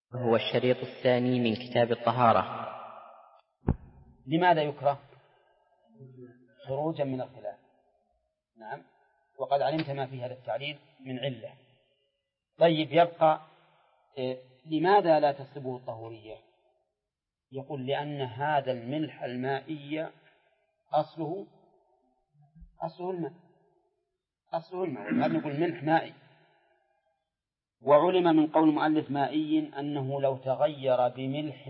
وهو الشريط الثاني من كتاب الطهارة. لماذا يكره؟ خروجا من الخلاف. نعم، وقد علمت ما في هذا التعليل من علة. طيب، يبقى لماذا لا تصبه الطهورية؟ يقول لأن هذا الملح المائي أصله الماء، هذا نقول ملح مائي. وعلم من قول المؤلف مائي أنه لو تغير بملح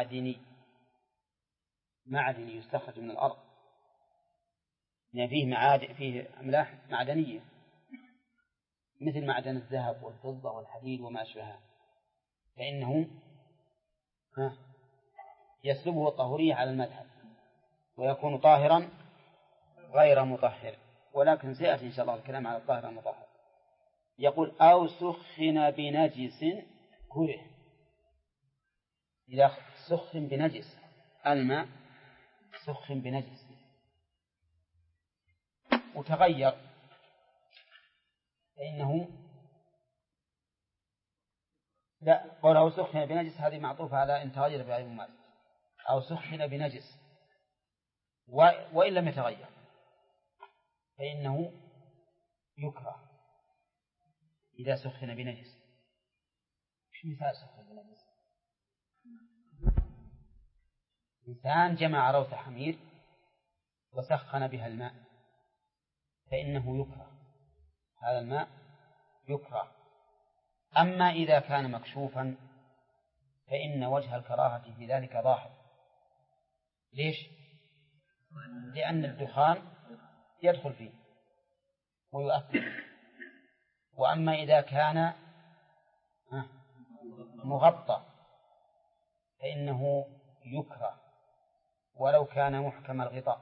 معدني يستخرج من الأرض، يعني فيه أملاح معدنية مثل معدن الذهب والفضة والحديد وما أشبهها، فإنه يسلبه الطهورية على المذهب ويكون طاهرا غير مطهر. ولكن سيأتي إن شاء الله الكلام على الطاهر المطهر. يقول أو سخن بنجس كره. إذا سخن بنجس، الماء سخن بنجس وتغير، فإنه لا، قول أو سخن بنجس هذه معطوفة على إن تغير بأي مماثل. أو سخن بنجس وإن لم يتغير فإنه يكره إذا سخن بنجس. مش مثال سخن بنجس؟ إنسان جمع روث حمير وسخن بها الماء فإنه يكره، هذا الماء يكره. أما إذا كان مكشوفا فإن وجه الكراهة في ذلك ظاهر. ليش؟ لأن الدخان يدخل فيه ويؤثر. وأما إذا كان مغطى فإنه يكره ولو كان محكم الغطاء،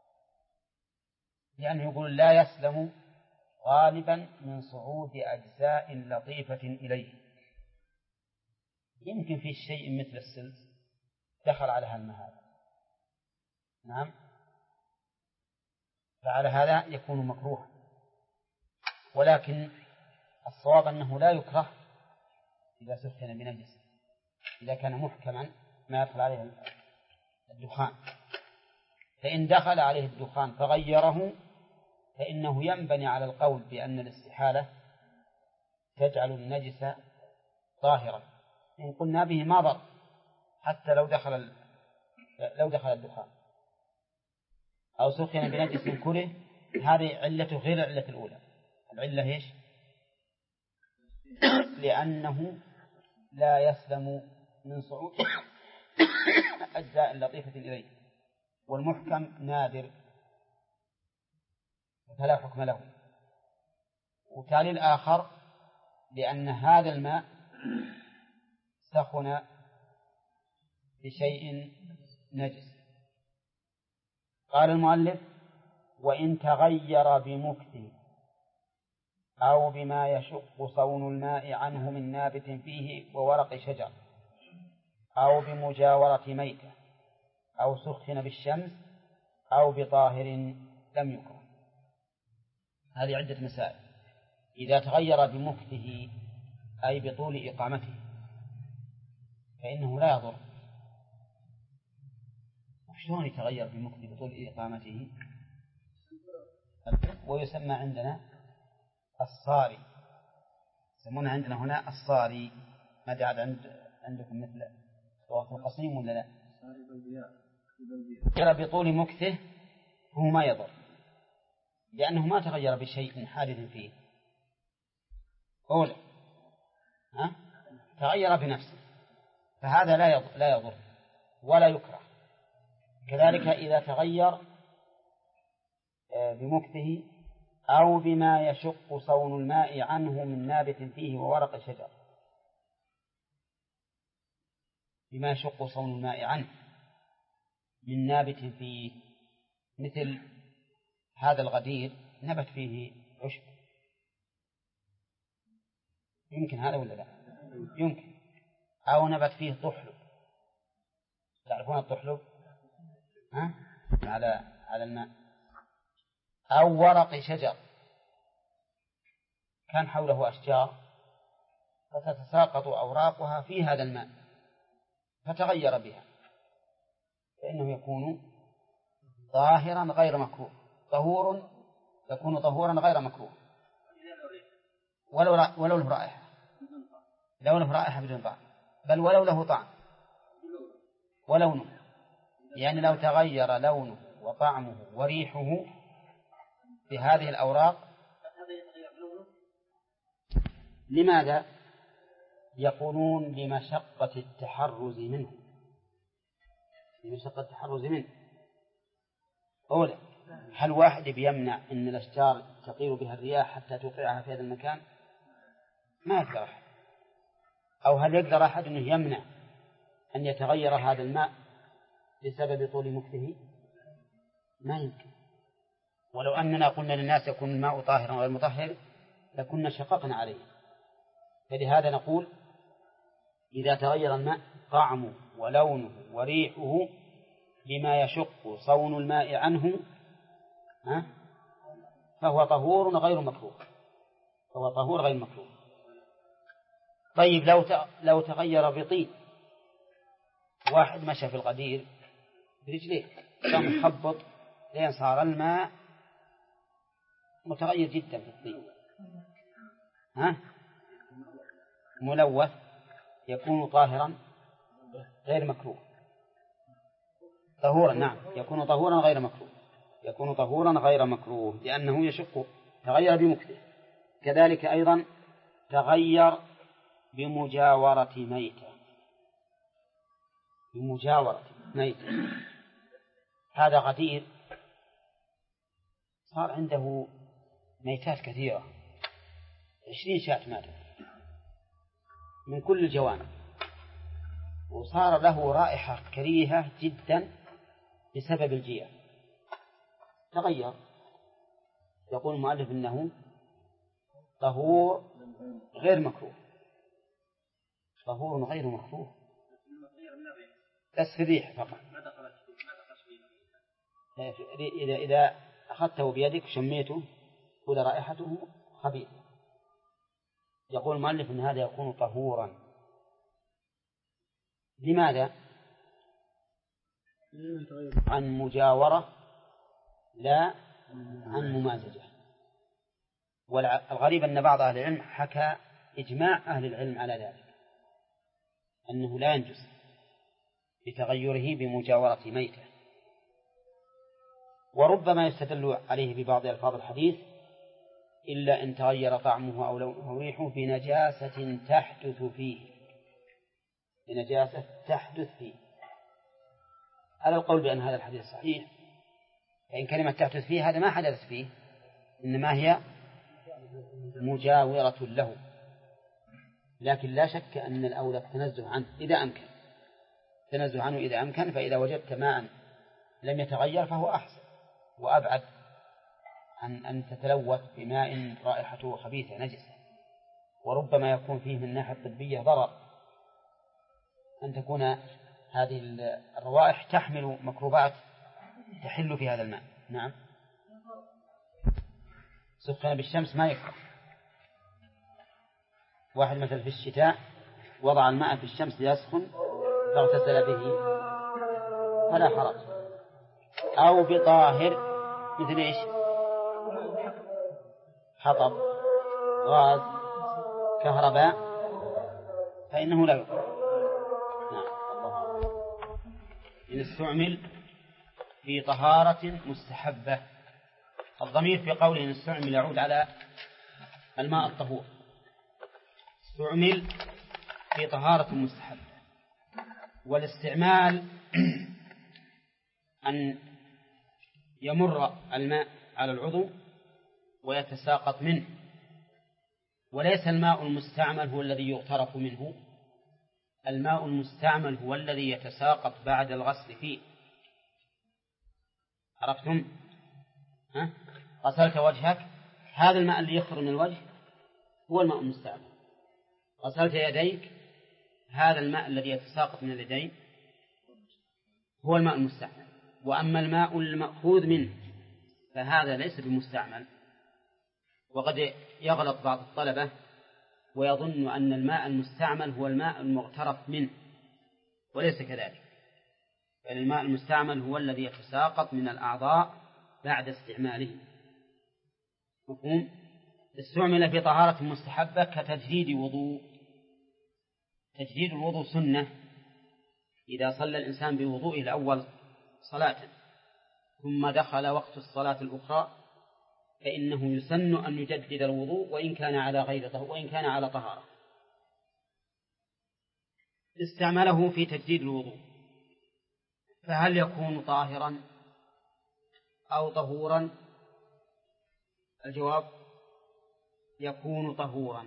لأنه يقول لا يسلم غالبا من صعود أجزاء لطيفة إليه. يمكن في شيء مثل السلس دخل على هالمهاد، نعم، فعلى هذا يكون مكروها. ولكن الصواب أنه لا يكره إذا سخن بنجس، إذا كان محكما ما يدخل عليه الدخان. فإن دخل عليه الدخان فغيره فإنه ينبني على القول بأن الاستحالة تجعل النجس طاهرا. إن قلنا به ما ضر حتى لو دخل الدخان. أو سخن بنجس كره، هذه علته غير العلة الأولى. العلة إيش؟ لأنه لا يسلم من صعود أجزاء لطيفة إليه، والمحكم نادر فلا حكم له. وتالي الآخر لأن هذا الماء سخن بشيء نجس. قال المؤلف وإن تغير بمكث أو بما يشق صون الماء عنه من نابت فيه وورق شجر أو بمجاورة ميتة أو سخن بالشمس أو بطاهر لم يكره. هذه عدة مسائل. إذا تغير بمكثه أي بطول إقامته فإنه لا يضر. شلون يتغير بمكث بطول إقامته؟ ويسمى عندنا الصاري، يسمونه عندنا هنا الصاري. ما جعل عندكم مثل صوت القصيم ولا لا؟ ترى بطول مكثه هو ما يضر، لأنه ما تغير بشيء حادث فيه. أولا تغير بنفسه، فهذا لا يضر ولا يكره. كذلك إذا تغير بمكثه أو بما يشق صون الماء عنه من نابت فيه وورق شجر. بما يشق صون الماء عنه من نابت فيه، مثل هذا الغدير نبت فيه عشب، يمكن هذا ولا لا؟ يمكن. أو نبت فيه طحلب، تعرفون الطحلب على الماء. أو ورق شجر كان حوله أشجار فتتساقط أوراقها في هذا الماء فتغير بها، فإنه يكون طاهرا غير مكروه، يكون طهورا غير مكروه ولو له رائحة، لو له رائحة بدون طعم، بل ولو له طعم ولونه، يعني لو تغير لونه وطعمه وريحه بهذه الأوراق. لماذا؟ يقولون لمشقة التحرز منه، لمشقة التحرز منه. أولا، هل واحد بيمنع أن الأشجار تطير بها الرياح حتى توقعها في هذا المكان؟ ما يقدر أحد. أو هل يقدر أحد أنه يمنع أن يتغير هذا الماء بسبب طول مكثه؟ ما يمكن. ولو أننا قلنا للناس يكون الماء طاهرا غير مطهر لكنا شققنا عليه. فلهذا نقول إذا تغير الماء طعمه ولونه وريحه بما يشق صون الماء عنه فهو طهور غير مكروه، فهو طهور غير مكروه. طيب لو تغير بطين، واحد مشى في الغدير برجليه كان محبط لين صار الماء متغير جدا في الطين ملوث، يكون طاهرا غير مكروه، طهورا. نعم، يكون طهورا غير مكروه، يكون طهورا غير مكروه لأنه يشق، تغير بمكثه. كذلك أيضا تغير بمجاورة ميتة، بمجاورة ميتة. هذا غدير صار عنده ميتات كثيرة، 20 شاة ماتت من كل الجوانب، وصار له رائحة كريهة جدا بسبب الجياع، تغير. يقول المؤلف إنه طهور غير مكروه، طهور غير مكروه، بس في الريح فقط. إذا أخذته بيدك شميته قل رائحته خبيثة. يقول المؤلف إن هذا يكون طهورا. لماذا؟ عن مجاورة لا عن ممازجة. والغريب أن بعض أهل العلم حكى إجماع أهل العلم على ذلك، أنه لا ينجس بتغيره بمجاورة ميتة. وربما يستدل عليه ببعض ألفاظ الحديث إلا إن تغير طعمه أو ريحه بنجاسة تحدث فيه، بنجاسة تحدث فيه. هذا القول بأن هذا الحديث صحيح، فإن كلمة تحدث فيه هذا ما حدث فيه، إنما هي مجاورة له. لكن لا شك أن الأولى التنزه عنه إذا أمكن، التنزه عنه إذا أمكن. فإذا وجدت ماء لم يتغير فهو أحسن وأبعد عن أن تتلوث بماء رائحته خبيثة نجسة. وربما يكون فيه من الناحية الطبية ضرر، أن تكون هذه الروائح تحمل ميكروبات تحل في هذا الماء. نعم، سخن بالشمس ما يكره. واحد مثل في الشتاء وضع الماء في الشمس ليسخن فاغتسل به فلا حرج. أو بطاهر مثل إيش؟ حطب، غاز، كهرباء، فإنه لا يكره. نعم، الله. إن استعمل في طهارة مستحبة. الضمير في قوله إن استعمل يعود على الماء الطهور، استعمل في طهارة مستحبة. والاستعمال أن يمر الماء على العضو ويتساقط منه، وليس الماء المستعمل هو الذي يغترف منه، الماء المستعمل هو الذي يتساقط بعد الغسل فيه. عرفتم؟ غسلت وجهك، هذا الماء اللي يخرج من الوجه هو الماء المستعمل. غسلت يديك، هذا الماء الذي يتساقط من اليدين هو الماء المستعمل. وأما الماء المأخوذ منه فهذا ليس بمستعمل. وقد يغلط بعض الطلبة ويظن أن الماء المستعمل هو الماء المغترف منه، وليس كذلك، بل الماء المستعمل هو الذي يتساقط من الأعضاء بعد استعماله. مفهوم؟ استعمل في طهارة مستحبة كتجديد وضوء. تجديد الوضوء سنة إذا صلى الإنسان بوضوئه الأول صلاة ثم دخل وقت الصلاة الأخرى فإنه يسن أن يجدد الوضوء وإن كان على غير طهارة وإن كان على طهارة. استعمله في تجديد الوضوء، فهل يكون طاهرا أو طهورا؟ الجواب يكون طهورا،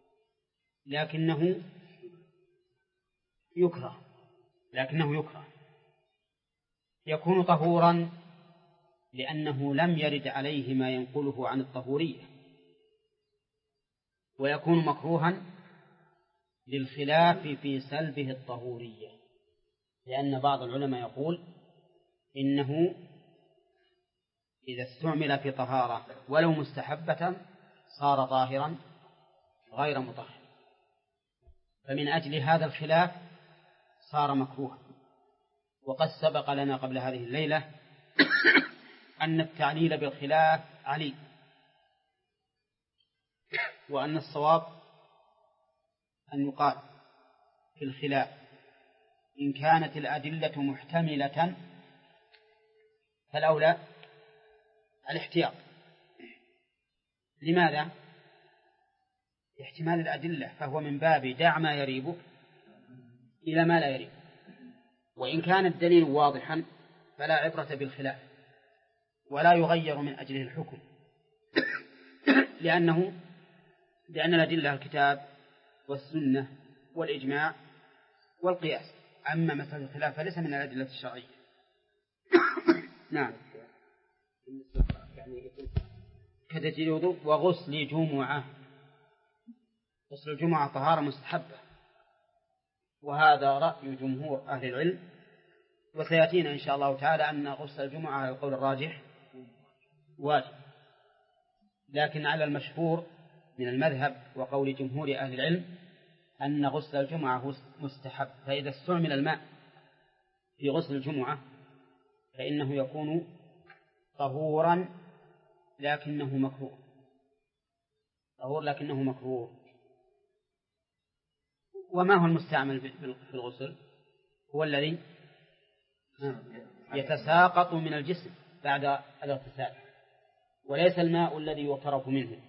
لكنه يكره. يكون طهورا لأنه لم يرد عليه ما ينقله عن الطهورية، ويكون مكروها للخلاف في سلبه الطهورية، لأن بعض العلماء يقول إنه إذا استعمل في طهارة ولو مستحبة صار طاهرا غير مطهر، فمن أجل هذا الخلاف صار مكروها. وقد سبق لنا قبل هذه الليلة أن التعليل بالخلاف عليل، وأن الصواب أن يقال في الخلاف إن كانت الأدلة محتملة فالأولى الاحتياط. لماذا؟ احتمال الأدلة فهو من باب دع ما يريبك إلى ما لا يريبك، وإن كان الدليل واضحا فلا عبرة بالخلاف ولا يغير من أجله الحكم لأن الأدلة الكتاب والسنة والإجماع والقياس. أما مسألة الخلاف فليس من الأدلة الشرعية. نعم. كتجديد الوضوء وغسل جمعة. غسل الجمعة طهارة مستحبة، وهذا رأي جمهور أهل العلم، وسيأتينا إن شاء الله تعالى أن غسل الجمعة على القول الراجح واجب، لكن على المشهور من المذهب وقول جمهور أهل العلم أن غسل الجمعة مستحب. فإذا استعمل الماء في غسل الجمعة فإنه يكون طهورا لكنه مكروه. وما هو المستعمل في الغسل؟ هو الذي يتساقط من الجسم بعد الاغتسال، وليس الماء الذي يغترف منه.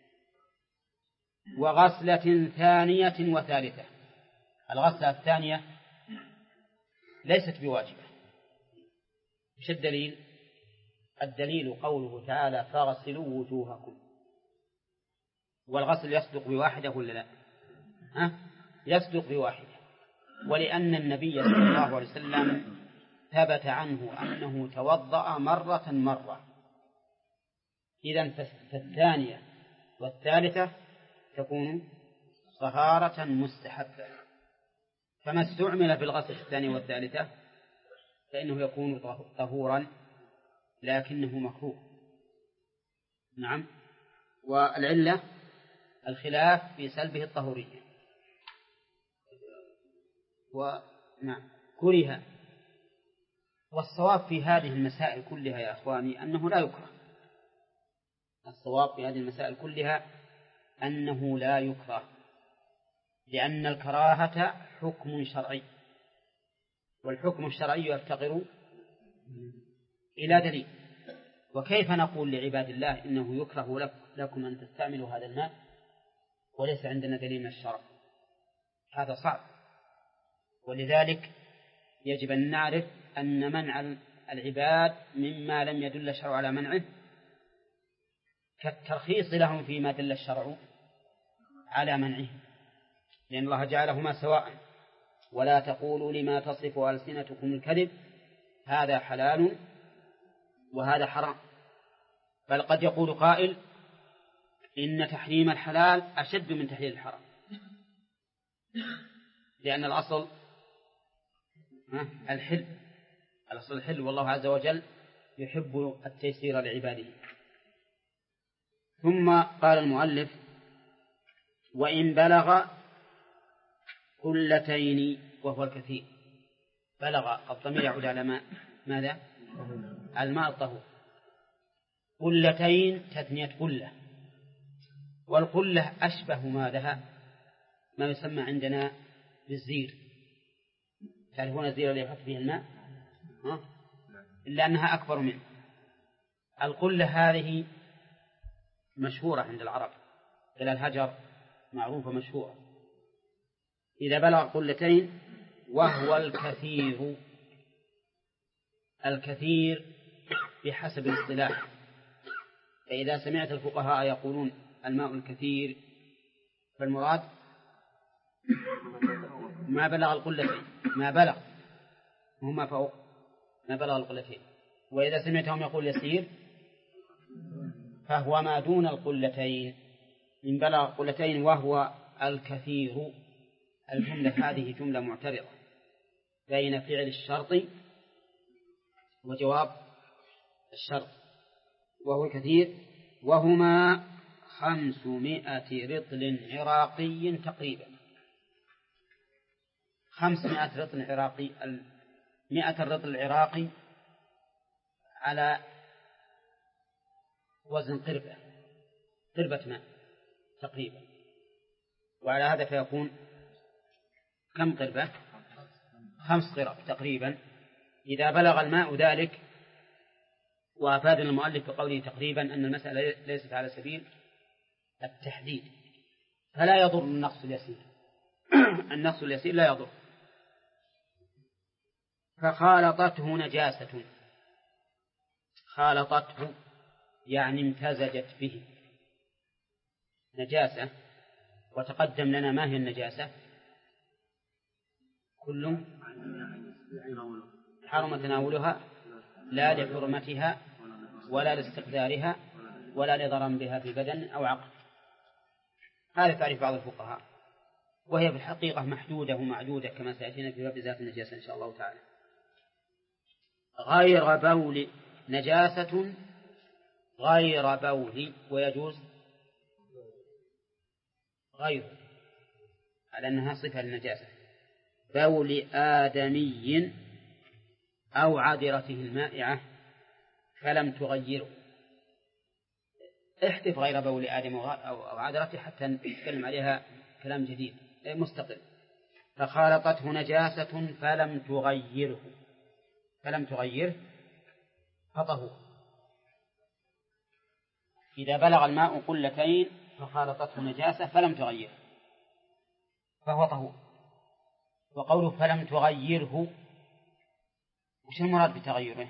وغسلة ثانية وثالثة. الغسلة الثانية ليست بواجبة. مش الدليل؟ الدليل قوله تعالى فاغسلوا وجوهكم. والغسل يصدق بواحدة ولا لا؟ يصدق بواحدة، ولأن النبي صلى الله عليه وسلم ثبت عنه أنه توضأ مرة. إذن فالثانية والثالثة تكون طهارة مستحبة. فما استعمل في الغسل الثانية والثالثة فإنه يكون طهورا لكنه مكروه. نعم. والعلة الخلاف في سلبه الطهورية. ونعم كره. والصواب في هذه المسائل كلها يا أخواني أنه لا يكره. الصواب في هذه المسائل كلها أنه لا يكره، لأن الكراهة حكم شرعي، والحكم الشرعي يفتقر إلى دليل. وكيف نقول لعباد الله إنه يكره لكم أن تستعملوا هذا الماء وليس عندنا دليل من الشرع؟ هذا صعب. ولذلك يجب أن نعرف أن منع العباد مما لم يدل الشرع على منعه كالترخيص لهم فيما دل الشرع على منعه، لأن الله جعلهما سواء. ولا تقولوا لما تصف ألسنتكم الكذب هذا حلال وهذا حرام. بل قد يقول قائل إن تحريم الحلال أشد من تحليل الحرام، لأن الأصل الحل، والله عز وجل يحب التيسير لعباده. ثم قال المؤلف وإن بلغ قلتين وهو الكثير. بلغ الضمير يعود على ماذا؟ الماء الطهور. قلتين تثنية قلة، والقلة أشبه ما يسمى عندنا بالزير. تعرفون الزير اللي يحط فيه الماء؟ إلا أنها أكبر منه. القلة هذه مشهورة عند العرب، إلى الهجر معروفة مشهورة. إذا بلغ قلتين وهو الكثير. الكثير بحسب الاصطلاح، فإذا سمعت الفقهاء يقولون الماء الكثير فالمراد ما بلغ القلتين، ما بلغ هما فوق ما بلغ القلتين. وإذا سمعتهم يقول يسير فهو ما دون القلتين. إن بلغ القلتين وهو الكثير. الجملة هذه جملة معترضة بين فعل الشرط وجواب الشرط، وهو الكثير. وهما 500 رطل عراقي تقريبا. 500 رطل عراقي. 100 الرطل العراقي على وزن قربة ماء تقريبا، وعلى هذا فيكون كم قربة؟ 5 قرب تقريبا. إذا بلغ الماء ذلك. وأفاد المؤلف بقوله تقريبا أن المسألة ليست على سبيل التحديد، فلا يضر النقص اليسير. النقص اليسير لا يضر. فخالطته نجاسة. خالطته يعني امتزجت به نجاسة. وتقدم لنا ما هي النجاسة؟ كل حرم تناولها لا لحرمتها ولا لاستقدارها ولا لضرر بها في بدن أو عقل. هذا تعريف بعض الفقهاء، وهي في الحقيقة محدودة ومعدودة كما سيأتينا في باب ذات النجاسة إن شاء الله تعالى. غير بول نجاسة غير بول، ويجوز غير على أنها صفة للنجاسة. بول آدمي أو عذرته المائعة فلم تغيره. احذف غير بول آدم أو عذرته حتى نتكلم عليها كلام جديد مستقل. فخالطته نجاسة فلم تغيره. فلم تغيره فطهور. إذا بلغ الماء قلتين فخالطته نجاسة فلم تغيره فهو طهور. وقوله فلم تغيره، وش المراد بتغيره؟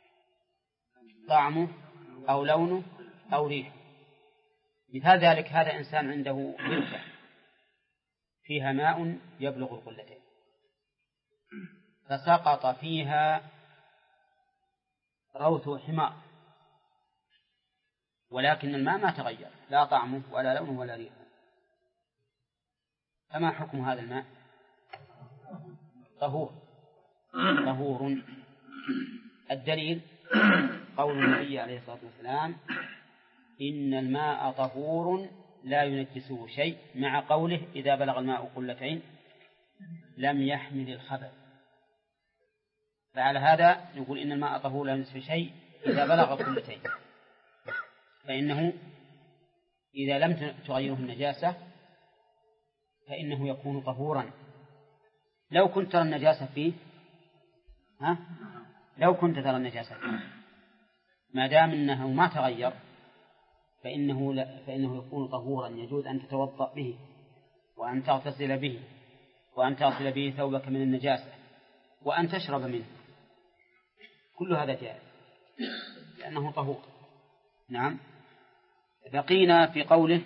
طعمه أو لونه أو ريحه. مثال ذلك هذا إنسان عنده بركة فيها ماء يبلغ القلتين، فسقط فيها روث حمار، ولكن الماء ما تغير لا طعمه ولا لونه ولا ريحه، فما حكم هذا الماء؟ طهور. الدليل قول النبي عليه الصلاة والسلام إن الماء طهور لا ينجسه شيء، مع قوله إذا بلغ الماء قلتين لم يحمل الخبث. فعلى هذا نقول إن الماء طهور لا ينجسه شيء إذا بلغ قلتين، فإنه إذا لم تغيره النجاسة فإنه يكون طهورا. لو كنت ترى النجاسة فيه ما دام أنه ما تغير فإنه يكون طهورا. يجوز أن تتوضأ به وأن تغتسل به وأن تغسل به ثوبك من النجاسة وأن تشرب منه، كل هذا جائز لأنه طهور. نعم. بقينا في قوله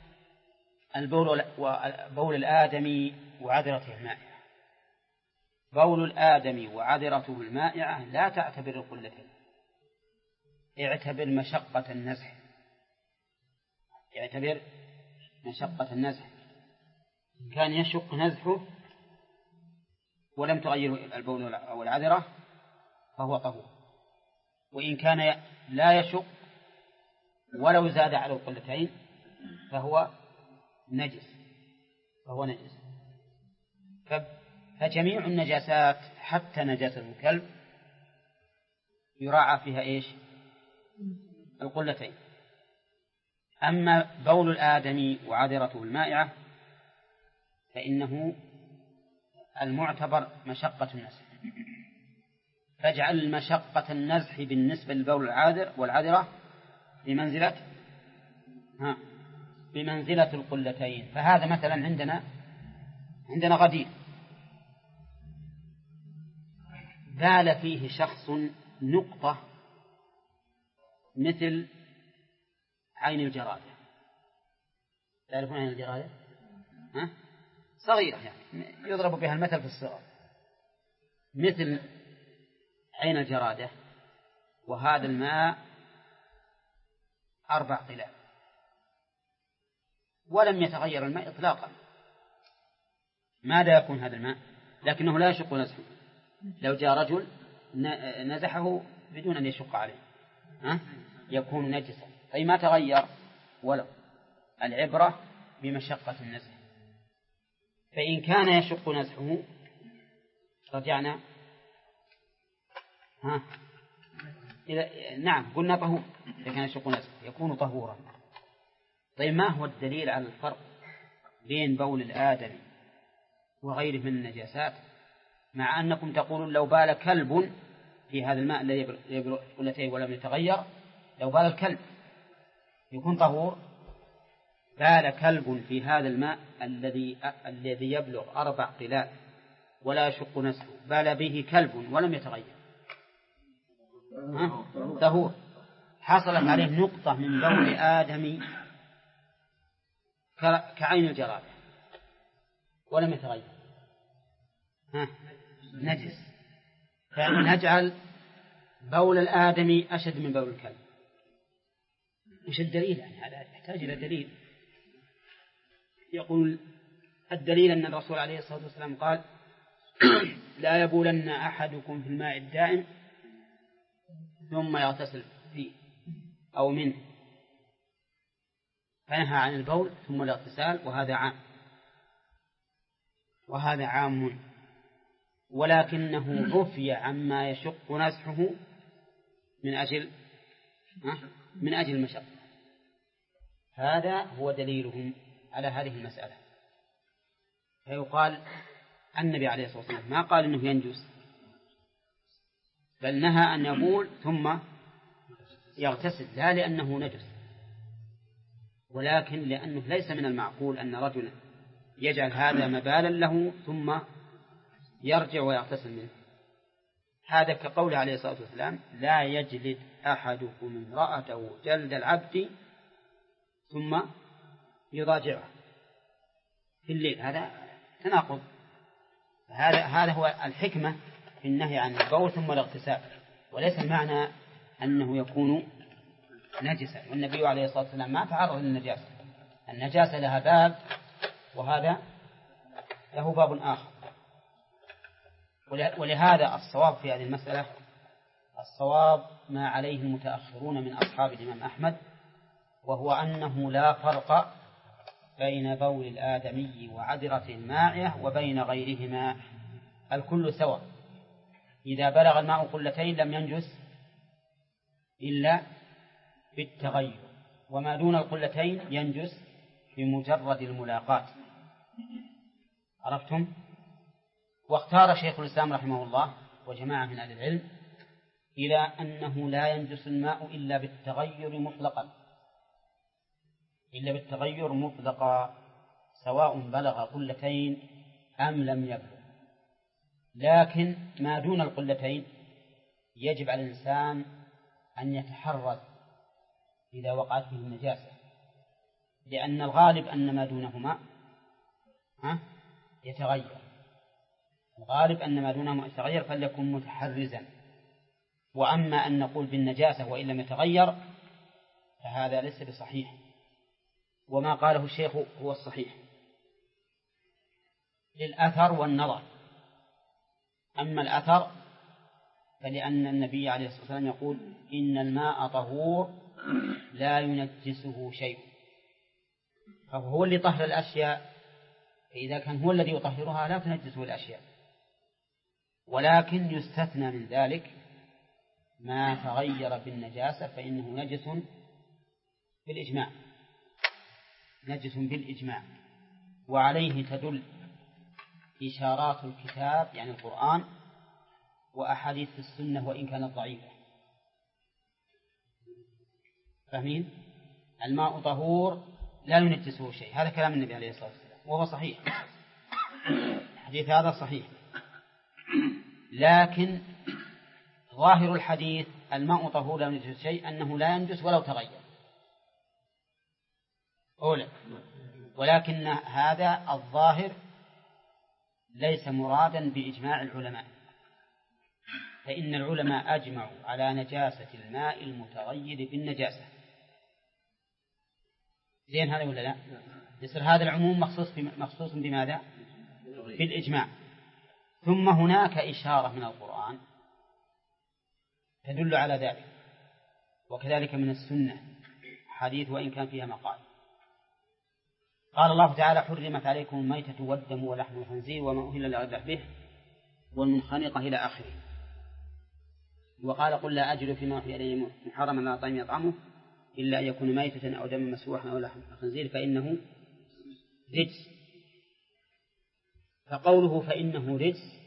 بول الآدمي وعذرته المائعة. بول الآدمي وعذرته المائعة لا تعتبر القلتين، اعتبر مشقة النزح. كان يشق نزحه ولم تغير البول أو العذرة فهو طهور، وإن كان لا يشق ولو زاد على القلتين فهو نجس فهو نجس. فجميع النجاسات حتى نجاسة الكلب يراعى فيها إيش؟ القلتين. أما بول الآدمي وعذرته المائعة فإنه المعتبر مشقة النزح، فاجعل مشقة النزح بالنسبة للبول العاذر والعذرة بمنزلة القلتين. فهذا مثلا عندنا غدير بال فيه شخص نقطة مثل عين الجرادة. تعرفون عين الجرادة؟ صغيرة يعني يضرب بها المثل في الصغر، مثل عين الجرادة، وهذا الماء 4 قلال ولم يتغير الماء إطلاقا. ماذا يكون هذا الماء؟ لكنه لا يشق نزحه. لو جاء رجل نزحه بدون أن يشق عليه يكون نجسا. أي ما تغير ولو. العبرة بمشقة النزح. فإن كان يشق نزحه رجعنا نعم قلنا طهور. إذا كان يشق نزحه يكون طهورا. طيب ما هو الدليل على الفرق بين بول الآدمي وغيره من النجاسات، مع أنكم تقولون لو بال كلب في هذا الماء الذي يبلغ قلتين ولم يتغير، لو بال الكلب يكون طهور؟ بال كلب في هذا الماء الذي يبلغ 4 قلال ولا يشق نزحه، بال به كلب ولم يتغير، طهور. حصلت عليه نقطة من بول آدمي كعين الجرادة ولم يتغير، نجس. فنجعل بول الآدمي أشد من بول الكلب. وش الدليل؟ يعني هذا يحتاج إلى دليل. يقول الدليل أن الرسول عليه الصلاة والسلام قال لا يبولن أحدكم في الماء الدائم ثم يغتسل فيه أو منه، فنهى عن البول ثم الاغتسال، وهذا عام، ولكنه عفي عما يشق نزحه من أجل المشقة. هذا هو دليلهم على هذه المسألة. فيقال النبي عليه الصلاة والسلام ما قال إنه ينجس، بل نهى أن يبول ثم يغتسل، لا لأنه نجس، ولكن لأنه ليس من المعقول أن رجلا يجعل هذا مبالا له ثم يرجع ويغتسل منه. هذا كقول عليه الصلاة والسلام لا يجلد أحدكم امرأته جلد العبد ثم يضاجعها في الليل. هذا تناقض. هذا هو الحكمة في النهي عن البول ثم الاغتسال، وليس المعنى أنه يكون نجسا. والنبي عليه الصلاة والسلام ما تعرض للنجاسة. النجاسة لها باب وهذا له باب آخر. ولهذا الصواب في هذه المسألة الصواب ما عليه المتأخرون من أصحاب الإمام أحمد، وهو أنه لا فرق بين بول الآدمي وعذرة المائعة وبين غيرهما، الكل سواء. إذا بلغ الماء قلتين لم ينجس إلا بالتغير، وما دون القلتين ينجس بمجرد الملاقاة. عرفتم؟ واختار شيخ الإسلام رحمه الله وجماعة من أهل العلم إلى أنه لا ينجس الماء إلا بالتغير مطلقا، سواء بلغ قلتين أم لم يبلغ. لكن ما دون القلتين يجب على الإنسان أن يتحرز إذا وقعت فيه النجاسة، لأن الغالب أن ما دونهما يتغير. الغالب أن ما دونهما يتغير فليكن متحرزا. وأما أن نقول بالنجاسة وإن لم يتغير فهذا ليس بصحيح، وما قاله الشيخ هو الصحيح للأثر والنظر. أما الأثر فلأن النبي عليه الصلاة والسلام يقول إن الماء طهور لا ينجسه شيء، فهو اللي طهر الأشياء فإذا كان هو الذي يطهرها لا تنجسه الأشياء. ولكن يستثنى من ذلك ما تغير بالنجاسة فإنه نجس بالإجماع، نجس بالإجماع. وعليه تدل إشارات الكتاب يعني القرآن وأحاديث السنة وإن كانت ضعيفة. فاهمين؟ الماء طهور لا ينجسه شيء، هذا كلام النبي عليه الصلاة والسلام وهو صحيح، الحديث هذا صحيح. لكن ظاهر الحديث الماء طهور لا ينجس شيء أنه لا ينجس ولو تغير أولا، ولكن هذا الظاهر ليس مرادا بإجماع العلماء، فإن العلماء أجمعوا على نجاسة الماء المتغير بالنجاسة. زين هذا ولا لا؟ يصير هذا العموم مخصوص بماذا؟ بالإجماع. ثم هناك إشارة من القرآن تدل على ذلك، وكذلك من السنة حديث وإن كان فيها مقال. قال الله تعالى: حرمت عليكم الميتة والدم ولحم الخنزير وما أهل لغير به والمنخنقة إلى آخره. وقال: قل لا أجد فيما أوحي إلي محرما على طعام يطعمه إلا أن يكون ميتة أو دما مسفوحا أو لحم خنزير فإنه رجس. فقوله فإنه رجس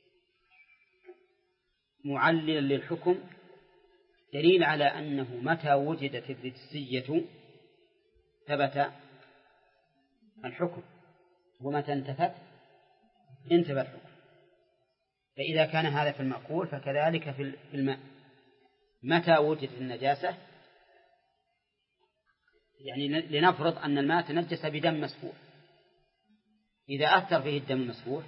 معللا للحكم دليل على أنه متى وجدت الرجسية ثبت الحكم، ومتى انتفت الحكم. فإذا كان هذا في المأكول فكذلك في الماء. متى وجدت النجاسة، يعني لنفرض أن الماء تنجس بدم مسفوح، إذا أثر فيه الدم المسفوح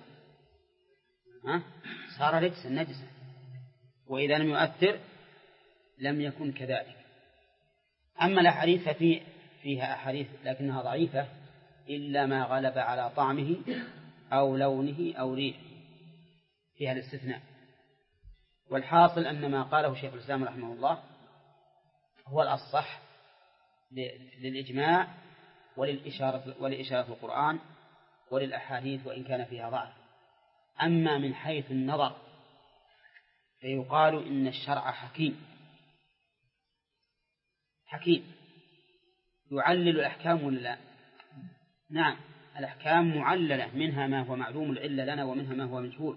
صار رجسا نجسا، وإذا لم يؤثر لم يكن كذلك. أما الأحاديث فيها أحاديث لكنها ضعيفة إلا ما غلب على طعمه أو لونه أو ريحه، فيها الاستثناء. والحاصل أن ما قاله شيخ الإسلام رحمه الله هو الأصح للإجماع ولإشارة القرآن وللأحاديث وإن كان فيها ضعف. أما من حيث النظر فيقال إن الشرع حكيم يعلل الأحكام ولا لا؟ نعم، الأحكام معللة، منها ما هو معلوم العلة لنا ومنها ما هو مجهول.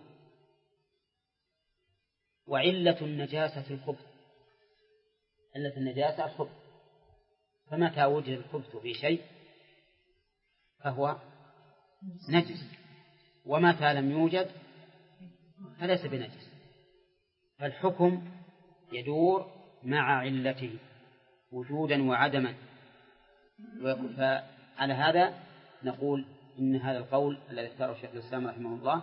وعلة النجاسة الخبث، علة النجاسة الخبث، فمتى وجد الخبث في شيء فهو نجس، ومتى لم يوجد فليس بنجس. فالحكم يدور مع علته وجودا وعدما. فعلى هذا نقول إن هذا القول الذي اختاره شيخ الإسلام رحمه الله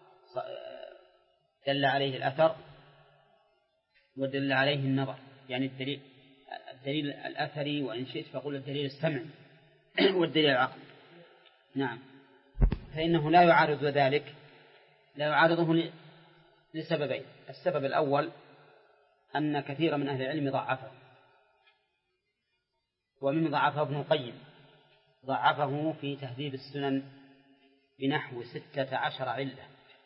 دل عليه الأثر ودل عليه النظر، يعني الدليل الأثري، وإن شئت فقول الدليل السمعي والدليل العقلي. نعم، فإنه لا يعارض ذلك، لا يعارضه لسببين. السبب الأول أن كثير من أهل العلم ضعفه، ومن ضعفه ابن القيم، ضعفه في تهذيب السنن بنحو 16 علة.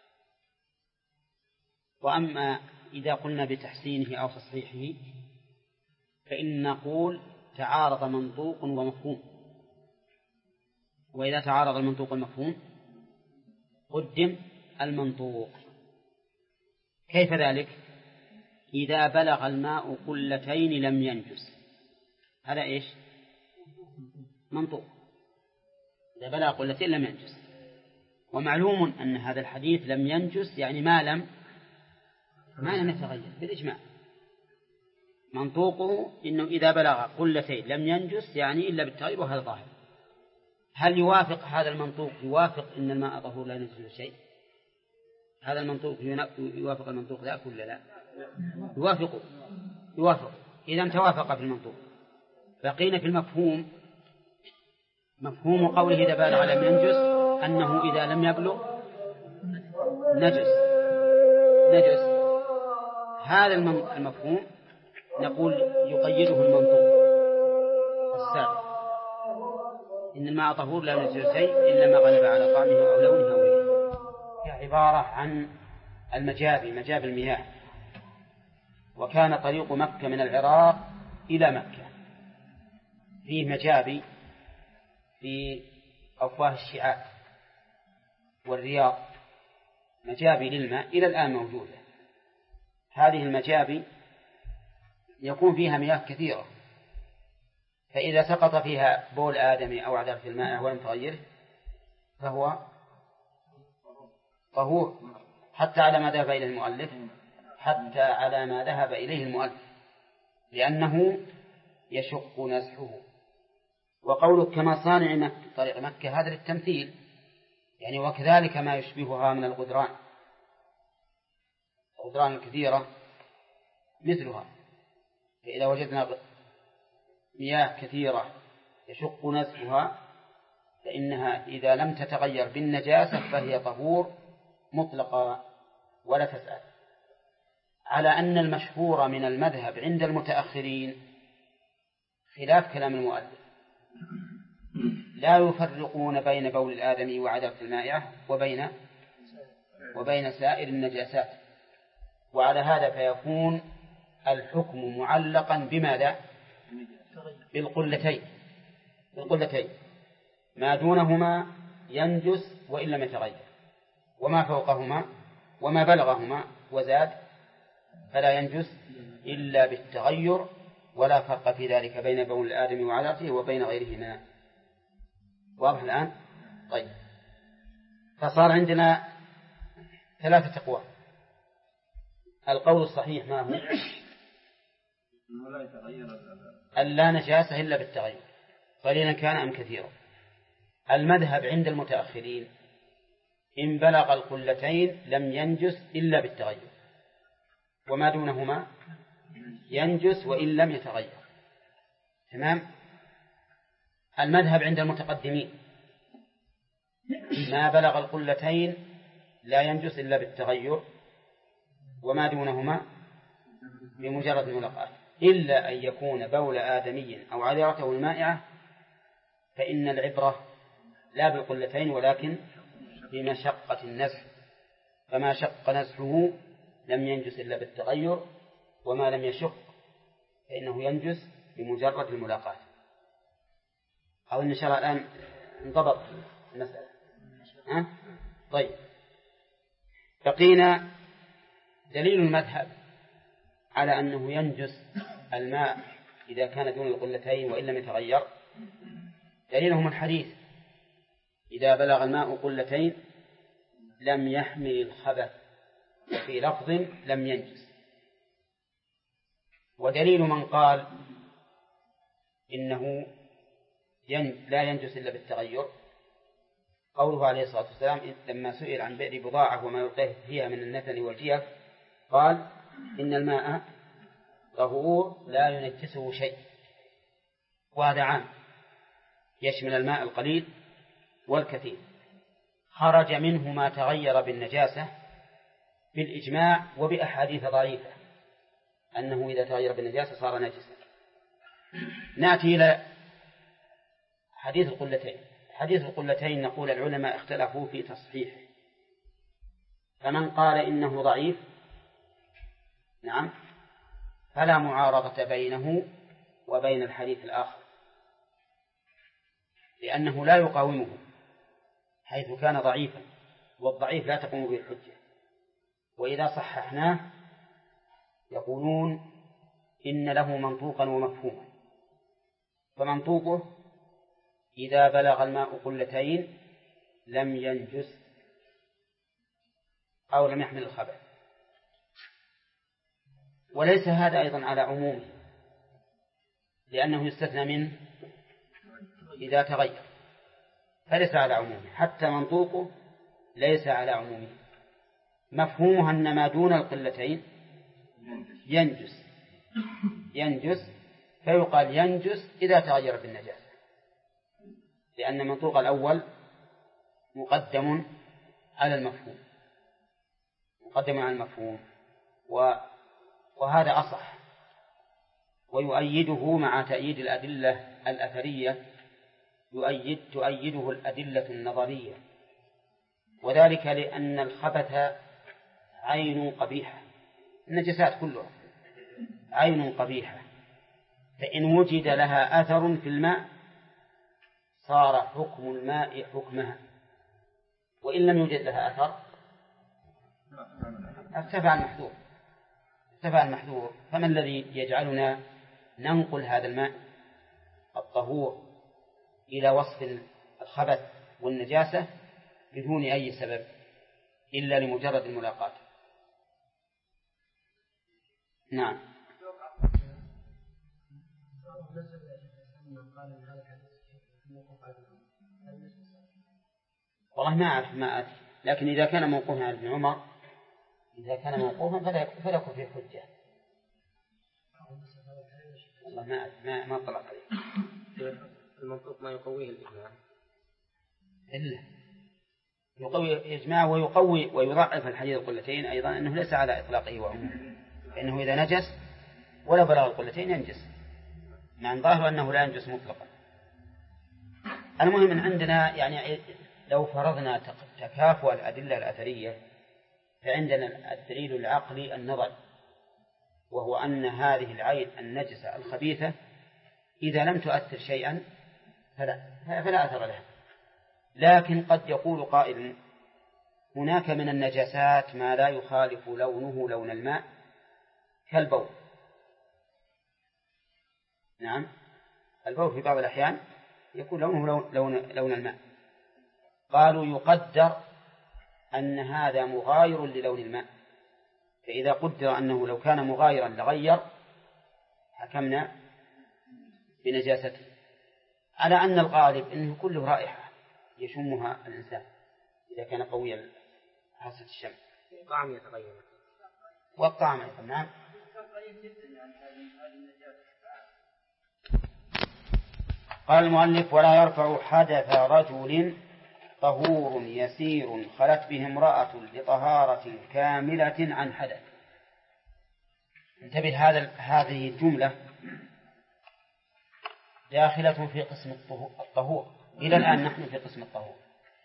وأما إذا قلنا بتحسينه أو تصحيحه فإن نقول تعارض منطوق ومفهوم، وإذا تعارض المنطوق والمفهوم قدم المنطوق. كيف ذلك؟ إذا بلغ الماء قلتين لم ينجس، هذا إيش؟ منطوق. إذا بلغ قلتين لم ينجس، ومعلوم أن هذا الحديث لم ينجس يعني ما لم يتغير بالإجماع. منطوقه إنه إذا بلغ قلتين لم ينجس يعني إلا بالتغير، وهذا ظاهر. هل يوافق هذا المنطوق يوافق إن الماء طهور لا ينجس شيء؟ هذا المنطوق يوافق المنطوق ذاك ولا لا؟ يوافق. إذا توافق في المنطوق. بقينا في المفهوم. مفهوم قوله إذا بلغ لم ينجس أنه إذا لم يبلغ نجس. هذا المفهوم نقول يقيده المنطوق السابق. إن الماء طهور لا ينجس شيء إلا ما غلب على طعمه أو لونه أو ريحه. هي عبارة عن المجابي، مجابي المياه. وكان طريق مكة من العراق إلى مكة فيه مجابي في أفواه الشعاب والرياض، مجابي للماء إلى الآن موجودة. هذه المجابي يكون فيها مياه كثيرة، فإذا سقط فيها بول آدمي أو عذر في الماء ولم تغيره فهو طهور، حتى على ما ذهب إليه المؤلف، حتى على ما ذهب إليه المؤلف، لأنه يشق نزحه. وقولك كما صانع طريق مكة هذا للتمثيل، يعني وكذلك ما يشبهها من الغدران الكثيرة مثلها. فإذا وجدنا مياه كثيرة يشق نزحها فإنها إذا لم تتغير بالنجاسة فهي طهور مطلقة ولا تسأل. على أن المشهور من المذهب عند المتأخرين خلاف كلام المؤلف، لا يفرقون بين بول الآدمي وعذرة المائعة وبين سائر النجاسات. وعلى هذا فيكون الحكم معلقا بماذا؟ بالقلتين. ما دونهما ينجس وإن لم يتغير، وما فوقهما وما بلغهما وزاد فلا ينجس إلا بالتغير، ولا فرق في ذلك بين بول الآدم وعذرته وبين غيرهما. واضح الآن؟ طيب، فصار عندنا 3 أقوال. القول الصحيح ما هو؟ ألا نجاسة إلا بالتغير، قليلا كان أم كثيرا. المذهب عند المتأخرين إن بلغ القلتين لم ينجس إلا بالتغير، وما دونهما ينجس وإن لم يتغير. تمام. المذهب عند المتقدمين ما بلغ القلتين لا ينجس إلا بالتغير، وما دونهما بمجرد الملاقاة، إلا أن يكون بول آدمي أو عذرته المائعة، فإن العبرة لا بالقلتين ولكن بمشقة النزح، فما شق نزحه لم ينجس إلا بالتغير، وما لم يشق فإنه ينجس بمجرد الملاقاة. أظن إن شاء الله الآن انضبط المسألة. طيب، بقينا دليل المذهب على أنه ينجس الماء إذا كان دون القلتين وإن لم يتغير. دليلهم الحديث: إذا بلغ الماء قلتين لم يحمل الخبث، وفي لفظ لم ينجس. ودليل من قال إنه لا ينجس إلا بالتغير قوله عليه الصلاة والسلام لما سئل عن بئر بضاعة وما يلقيه فيها من النتن والجيف قال: إن الماء طهور لا ينجسه شيء. وهذا عام يشمل الماء القليل والكثير، خرج منه ما تغير بالنجاسة بالإجماع وبأحاديث ضعيفة أنه إذا تغير بالنجاسة صار نجسا. نأتي إلى حديث القلتين. حديث القلتين نقول العلماء اختلفوا في تصحيحه، فمن قال إنه ضعيف نعم فلا معارضة بينه وبين الحديث الآخر، لأنه لا يقاومه حيث كان ضعيفا، والضعيف لا تقوم به الحجة. وإذا صححناه يقولون إن له منطوقا ومفهوما. فمنطوقه: إذا بلغ الماء قلتين لم ينجس أو لم يحمل الخبث. وليس هذا أيضا على عمومه، لأنه يستثنى منه إذا تغير، فليس على عمومه. حتى منطوقه ليس على عمومه. مفهومها أن ما دون القلتين ينجس، فيقال ينجس إذا تغير بالنجاسة، لأن منطوق الأول مقدم على المفهوم، وهذا أصح، ويؤيده مع تأييد الأدلة الأثرية تؤيده الأدلة النظرية، وذلك لأن الخبث عين قبيحة، النجسات كلها عين قبيحة، فإن وجد لها أثر في الماء صار حكم الماء حكمها، وإن لم يوجد لها أثر ارتفع المحذور. فما الذي يجعلنا ننقل هذا الماء الطهور إلى وصف الخبث والنجاسة بدون أي سبب إلا لمجرد الملاقاة؟ نعم. والله ما أعرف لكن إذا كان موقوفا عن ابن عمر، إذا كان موقوفا فلا يكون فيه حجة. والله ما طلع عليه. المنطوق ما يقويه الإجماع إلا يقوي إجماع ويقوي ويضعف الحديث القلتين أيضا، أنه ليس على إطلاقه وعمومه، فإنه إذا نجس ولا بلغ القلتين ينجس، مع ظاهر أنه لا ينجس مطلقا. المهم أن عندنا يعني لو فرضنا تكافؤ الأدلة الأثرية فعندنا الدليل العقلي النظري، وهو أن هذه العين النجسة الخبيثة إذا لم تؤثر شيئا فلا أثر لها. لكن قد يقول قائل هناك من النجاسات ما لا يخالف لونه لون الماء كالبول. نعم، البول في بعض الأحيان يكون لونه لون الماء. قالوا يقدر أن هذا مغاير للون الماء، فإذا قدر أنه لو كان مغايرا لغير حكمنا بنجاسته، على أن الغالب أنه كله رائحة يشمها الإنسان إذا كان قويا حاسة الشم. الطعم يتغير والطعم أيضا. نعم. قال المؤلف: ولا يرفع حدث رجل طهور يسير خلت به امرأة لطهارة كاملة عن حدث. انتبه، هذه الجملة داخلة في قسم الطهور. إلى الآن نحن في قسم الطهور،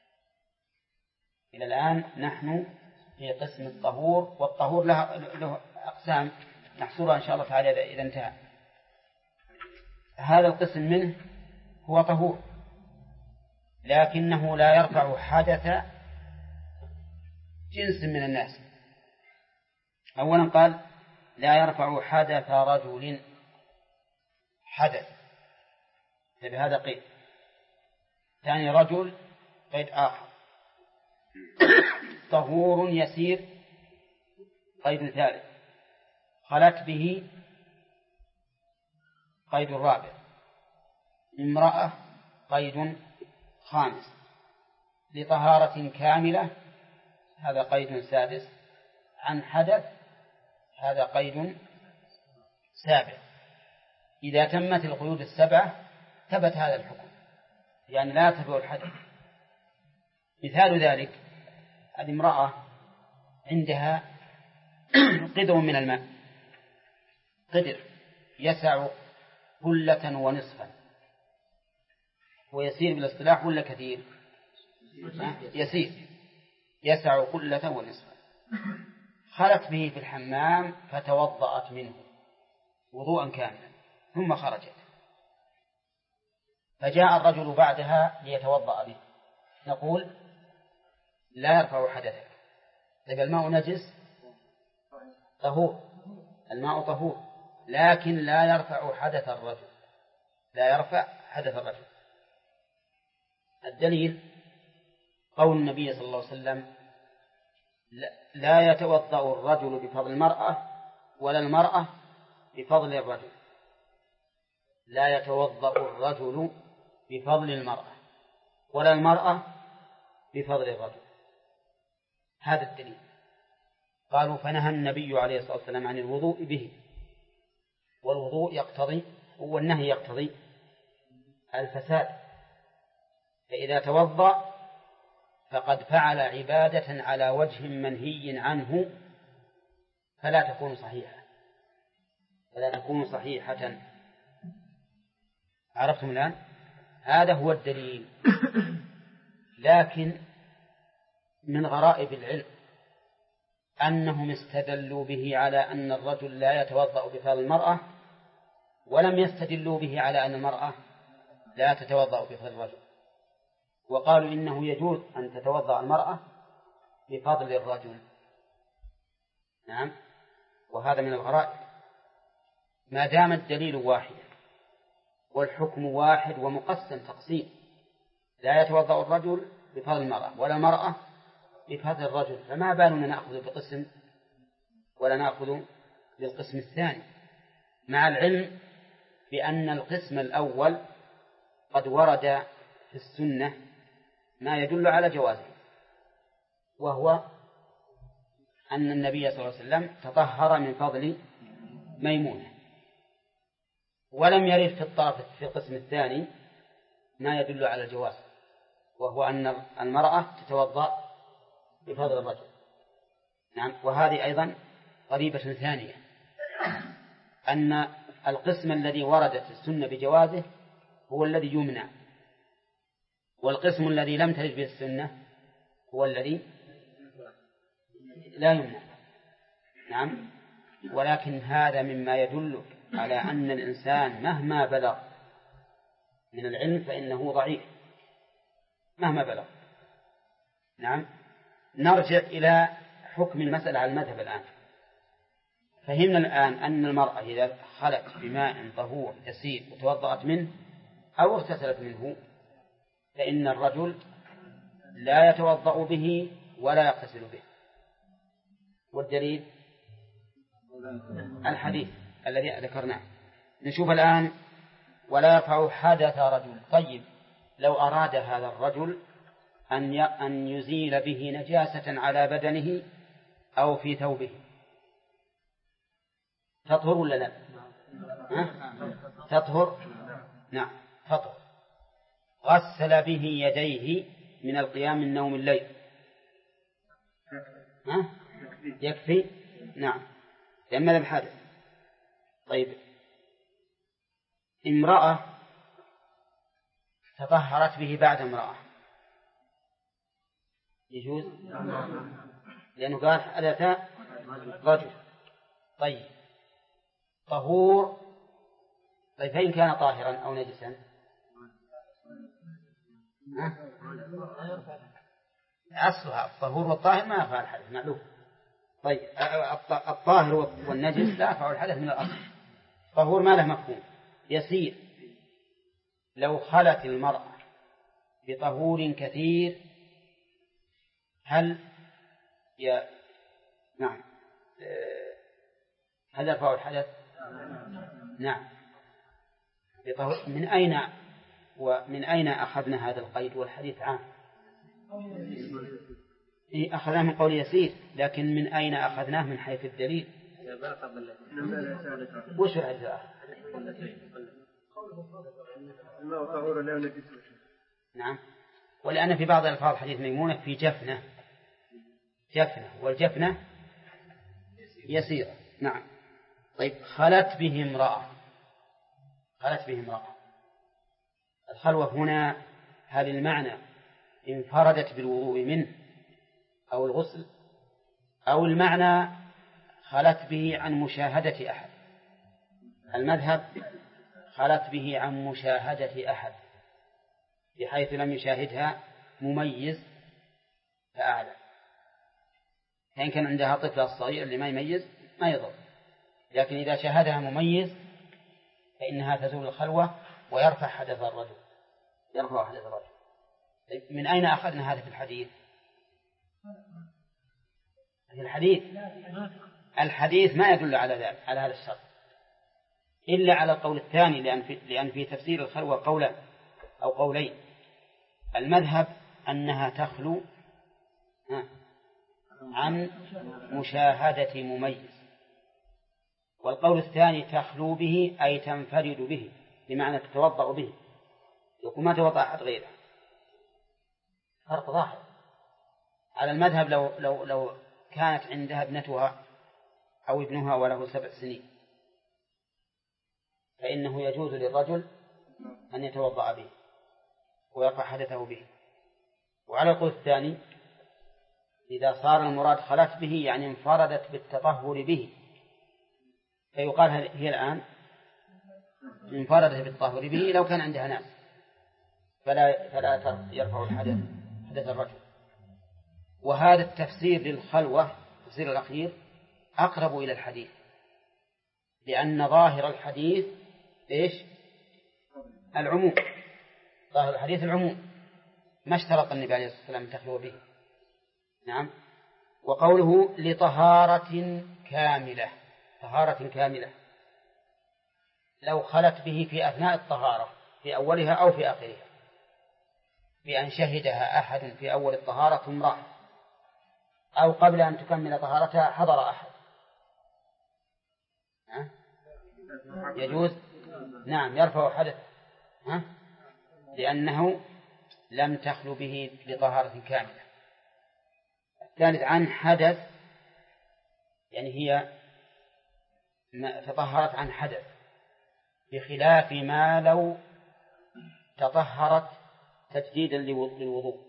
إلى الآن نحن في قسم الطهور، والطهور له أقسام نحصرها إن شاء الله تعالى إذا انتهى. هذا القسم منه هو طهور، لكنه لا يرفع حدث جنس من الناس. أولا قال لا يرفع حدث رجل، حدث بهذا قيد. ثاني رجل قيد آخر. طهور يسير قيد ثالث. خلت به قيد رابع. امرأة قيد خامس. لطهارة كاملة هذا قيد سادس. عن حدث هذا قيد سابع. إذا تمت القيود السبعة ثبت هذا الحكم، يعني لا يرتفع الحدث. مثال ذلك الامرأة عندها قدر من الماء، قدر يسع قلة ونصفا، ويسير بالاصطلاح ولا كثير؟ يسير، يسع قلة ونصفا. خلت به في الحمام فتوضأت منه وضوءا كاملا ثم خرجت، فجاء الرجل بعدها ليتوضأ به، نقول لا يرفع حدثك. طيب الماء نجس طهور، الماء طهور، لكن لا يرفع حدث الرجل، لا يرفع حدث الرجل. الدليل قول النبي صلى الله عليه وسلم لا يتوضأ الرجل بفضل المرأة ولا المرأة بفضل الرجل. لا يتوضأ الرجل بفضل المرأة ولا المرأة بفضل الرجل. هذا الدليل. قالوا فنهى النبي عليه الصلاة والسلام عن الوضوء به، والوضوء يقتضي، والنهي يقتضي الفساد، فإذا توضأ فقد فعل عبادة على وجه منهي عنه فلا تكون صحيحة، فلا تكون صحيحة. عرفتم الآن؟ هذا هو الدليل. لكن من غرائب العلم أنهم استدلوا به على أن الرجل لا يتوضأ بفضل المرأة، ولم يستدلوا به على أن المرأة لا تتوضأ بفضل الرجل، وقالوا إنه يجوز أن تتوضأ المرأة بفضل الرجل. نعم، وهذا من الغرائب ما دام الدليل واحد والحكم واحد ومقسم تقسيم، لا يتوضأ الرجل بفضل المرأة ولا المرأة بفضل الرجل، فما بالنا نأخذ بقسم ولا نأخذ بالقسم الثاني، مع العلم بأن القسم الأول قد ورد في السنة ما يدل على جوازه، وهو أن النبي صلى الله عليه وسلم تطهر من فضل ميمونة، ولم يرد في الطرف في القسم الثاني ما يدل على الجواز، وهو أن المرأة تتوضأ بفضل الرجل. نعم، وهذه أيضا قريبة ثانية، أن القسم الذي وردت السنة بجوازه هو الذي يمنع، والقسم الذي لم ترد به السنة هو الذي لا يمنع. نعم، ولكن هذا مما يدل على أن الإنسان مهما بلغ من العلم فإنه ضعيف مهما بلغ. نعم، نرجع إلى حكم المسألة على المذهب الآن. فهمنا الآن أن المرأة إذا خلت بماء طهور يسير وتوضأت منه أو اغتسلت منه فإن الرجل لا يتوضأ به ولا يغتسل به. والدليل الحديث الذي ذكرناه. نشوف الآن ولا يرفع حدث رجل. طيب، لو أراد هذا الرجل أن يزيل به نجاسة على بدنه أو في ثوبه، تطهر ولا لا؟ تطهر. نعم تطهر. غسل به يديه من القيام من نوم الليل يكفي. نعم، لأن ماذا بحدث. طيب، امرأة تطهرت به بعد امرأة يجوز، لأنه قال حدث رجل. طيب، طهور. طيب، فإن كان طاهرا أو نجسا أصلها الطهور والطاهر ما يفعل الحدث معلوم. طيب، الطاهر والنجس لا يفعل الحدث من الأصل. طهور ما له مفهوم يسير. لو خلت المرأة بطهور كثير هل نعم هل يرفع الحدث؟ نعم. من أين أخذنا هذا القيد والحديث عام؟ أخذناه من قول يسير، لكن من أين أخذناه من حيث الدليل؟ وش الحديث الآخر؟ نعم، ولأن في بعض الألفاظ حديث ميمونة في جفنة، والجفنة يسيرة. نعم. طيب، خلت به امرأة. الخلوة هنا هل المعنى انفردت بالوضوء منه أو الغسل، أو المعنى خلت به عن مشاهدة أحد؟ المذهب خلت به عن مشاهدة أحد بحيث لم يشاهدها مميز فأعلى. فإن كان عندها طفل الصغير اللي ما يميز ما يضر، لكن إذا شاهدها مميز فإنها تزول الخلوة ويرفع حدث الرجل. من أين أخذنا هذا في الحديث؟ الحديث ما يدل على ذلك، على هذا الشرط، إلا على القول الثاني، لأن في تفسير الخلوة قولا أو قولين. المذهب أنها تخلو عن مشاهدة مميز، والقول الثاني تخلو به أي تنفرد به، بمعنى تتوضأ به، يقول ما توضأ أحد غيره. فرق ظاهر. على المذهب لو كانت عندها ابنتها أو ابنها وله 7 سنين فإنه يجوز للرجل أن يتوضأ به، ويقع حدثه به. وعلى القول الثاني إذا صار المراد خلت به يعني انفردت بالتطهر به، فيقال هي الآن انفردت بالتطهر به لو كان عندها ناس، فلا يرفع حدث الرجل. وهذا التفسير للخلوة التفسير الأخير أقرب إلى الحديث، لأن ظاهر الحديث إيش؟ العموم. ظاهر الحديث العموم، ما اشترط النبي عليه الصلاة والسلام تخلو به. نعم. وقوله لطهارة كاملة، طهارة كاملة لو خلت به في أثناء الطهارة في أولها أو في آخرها، بأن شهدها أحد في أول الطهارة ثم راح، أو قبل أن تكمل طهارتها حضر أحد، يجوز. نعم يرفع حدث، لأنه لم تخلو به لطهارة كاملة. الثالث عن حدث، يعني هي تطهرت عن حدث، بخلاف ما لو تطهرت تجديدا للوضوء،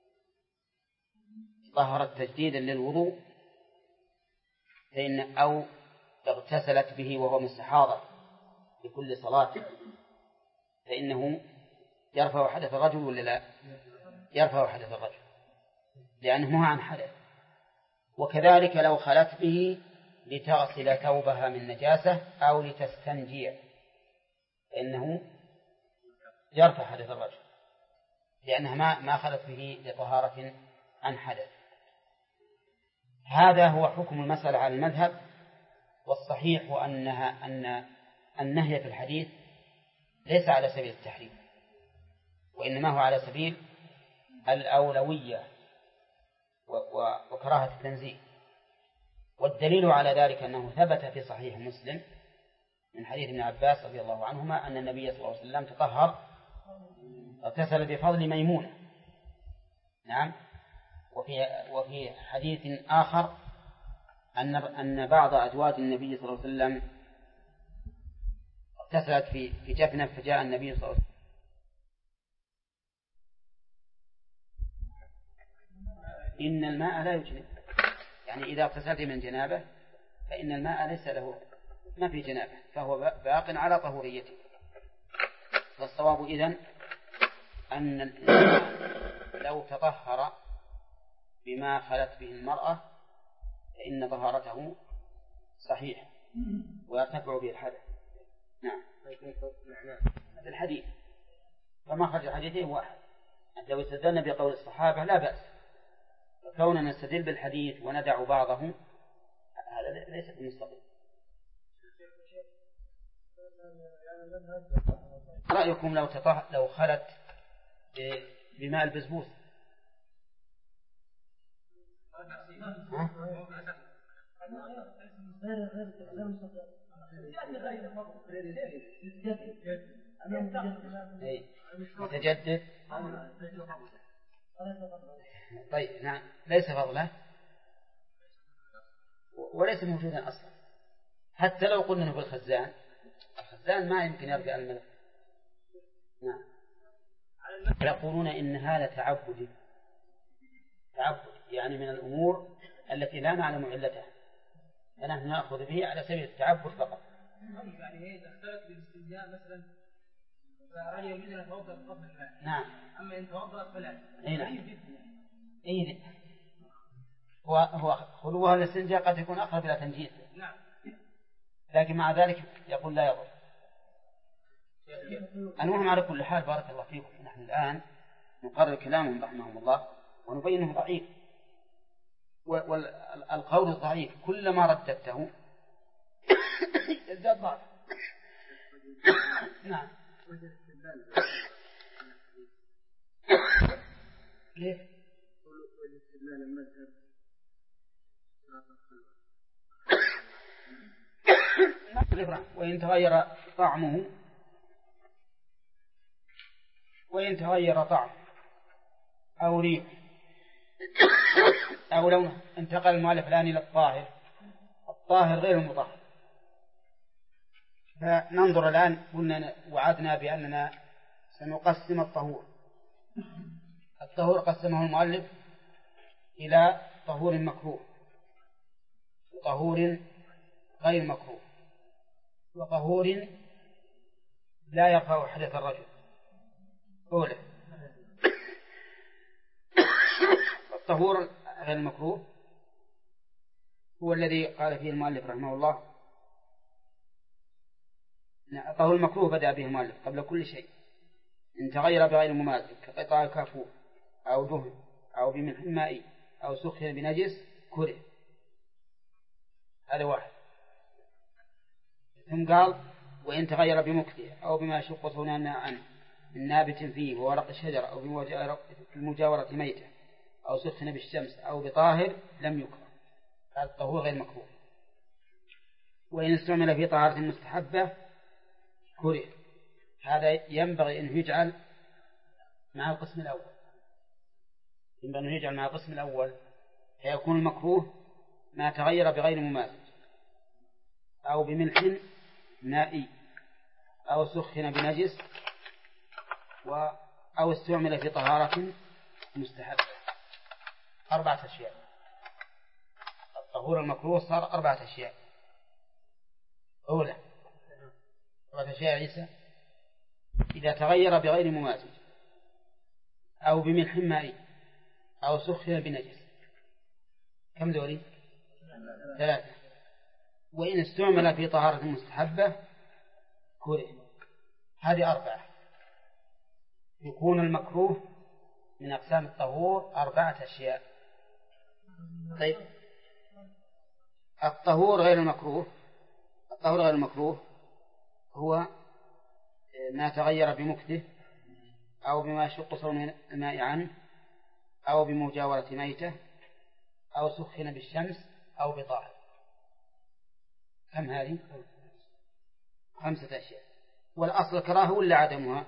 طهرت تجديدا للوضوء فإن أو اغتسلت به وهو مستحاضة لكل صلاة، فإنه يرفع حدث الرجل ولا لا؟ يرفع حدث الرجل لأنه عن حدث. وكذلك لو خلت به لتغسل ثوبها من نجاسة أو لتستنجي فإنه يرفع حدث الرجل، لأنها ما خلت به لطهارة عن حدث. هذا هو حكم المسألة على المذهب، والصحيح أن النهي في الحديث ليس على سبيل التحريم، وإنما هو على سبيل الأولوية وكراهة التنزيه. والدليل على ذلك أنه ثبت في صحيح مسلم من حديث ابن عباس رضي الله عنهما أن النبي صلى الله عليه وسلم تطهر اغتسل بفضل ميمونة. نعم. وفي حديث آخر أن بعض أزواج النبي صلى الله عليه وسلم اغتسلت في جفنة، فجاء النبي صلى الله عليه وسلم إن الماء لا يجنب، يعني إذا اغتسلت من جنابه فإن الماء ليس له ما في جنابه، فهو باق على طهوريته. والصواب إذن أن الإنسان لو تطهر بما خلت به المرأة فإن طهارته صحيح ويرتفع به الحدث. نعم. هذا الحديث فما خرج حديثين واحد. لو استدلنا بقول الصحابة لا بأس، فكوننا نستدل بالحديث وندع بعضه هذا ليس بمستقيم. رأيكم لو خلت بماء البسبوس متجدد؟ طيب نعم ليس فضله وليس موجودا أصلا. حتى لو قلنا في الخزان ما يمكن يرجع الملك. نعم. يقولون إن هذا تعبد يعني من الأمور التي لا نعلم علتها، فنحن نأخذ به على سبيل التعبد فقط. يعني هي تختلط بالاستنجاء مثلا، فهل يجوز أن يتوضأ بفضل الماء؟ نعم. أما إن توضأ فلا. إيه هو خلوها الاستنجاء قد يكون أقرب إلى تنجيس. نعم. لكن مع ذلك يقول لا يضر. المهم على كل حال بارك الله فيكم، نحن الآن نقرر كلامهم رحمهم الله ونبينه ضعيف، والقول الضعيف كلما رددته يزداد ضعف. نعم. كيف؟ وإن تغير طعمه أو ريح أو لونه، انتقل المؤلف الآن إلى الطاهر غير المطهر. فننظر الآن، قلنا وعدنا بأننا سنقسم الطهور الطهور قسمه المؤلف إلى طهور مكروه وطهور غير مكروه وطهور لا يرفع حدث الرجل. أولا الطهور غير المكروه هو الذي قال فيه المؤلف رحمه الله. الطهور المكروه بدأ به المؤلف قبل كل شيء إن تغير بغير مماثل كقطع كافور أو دهن أو بملح مائي أو سخن بنجس كره. هذا واحد. ثم قال وإن تغير بمكثه أو بما يشق صوننا عنه من نابت فيه وورق الشجر أو بمجاورة ميتة أو سخن بالشمس أو بطاهر لم يكره. هذا الطهور غير مكروه. وإن استعمل في طهارة مستحبة كره. هذا ينبغي أن يجعل مع القسم الأول. ينبغي أن يجعل مع القسم الأول فيكون المكروه ما تغير بغير مماثل أو بملح مائي أو سخن بنجس أو استعمل في طهارة مستحبة. 4 أشياء. الطهور المكروه صار 4 أشياء. أولا 4 أشياء عيسى إذا تغير بغير مماثل أو بملح مائي أو سخن بنجس. كم ذولي؟ 3. وإن استعمل في طهارة مستحبة كره. هذه 4. يكون المكروه من أقسام الطهور 4 أشياء. طيب الطهور غير المكروه هو ما تغير بمكثه أو بما يشق صون الماء عنه أو بمجاورة ميتة أو سخن بالشمس أو بطاهر. كم هذه؟ 5 أشياء. والأصل الكراهة ولا عدمها؟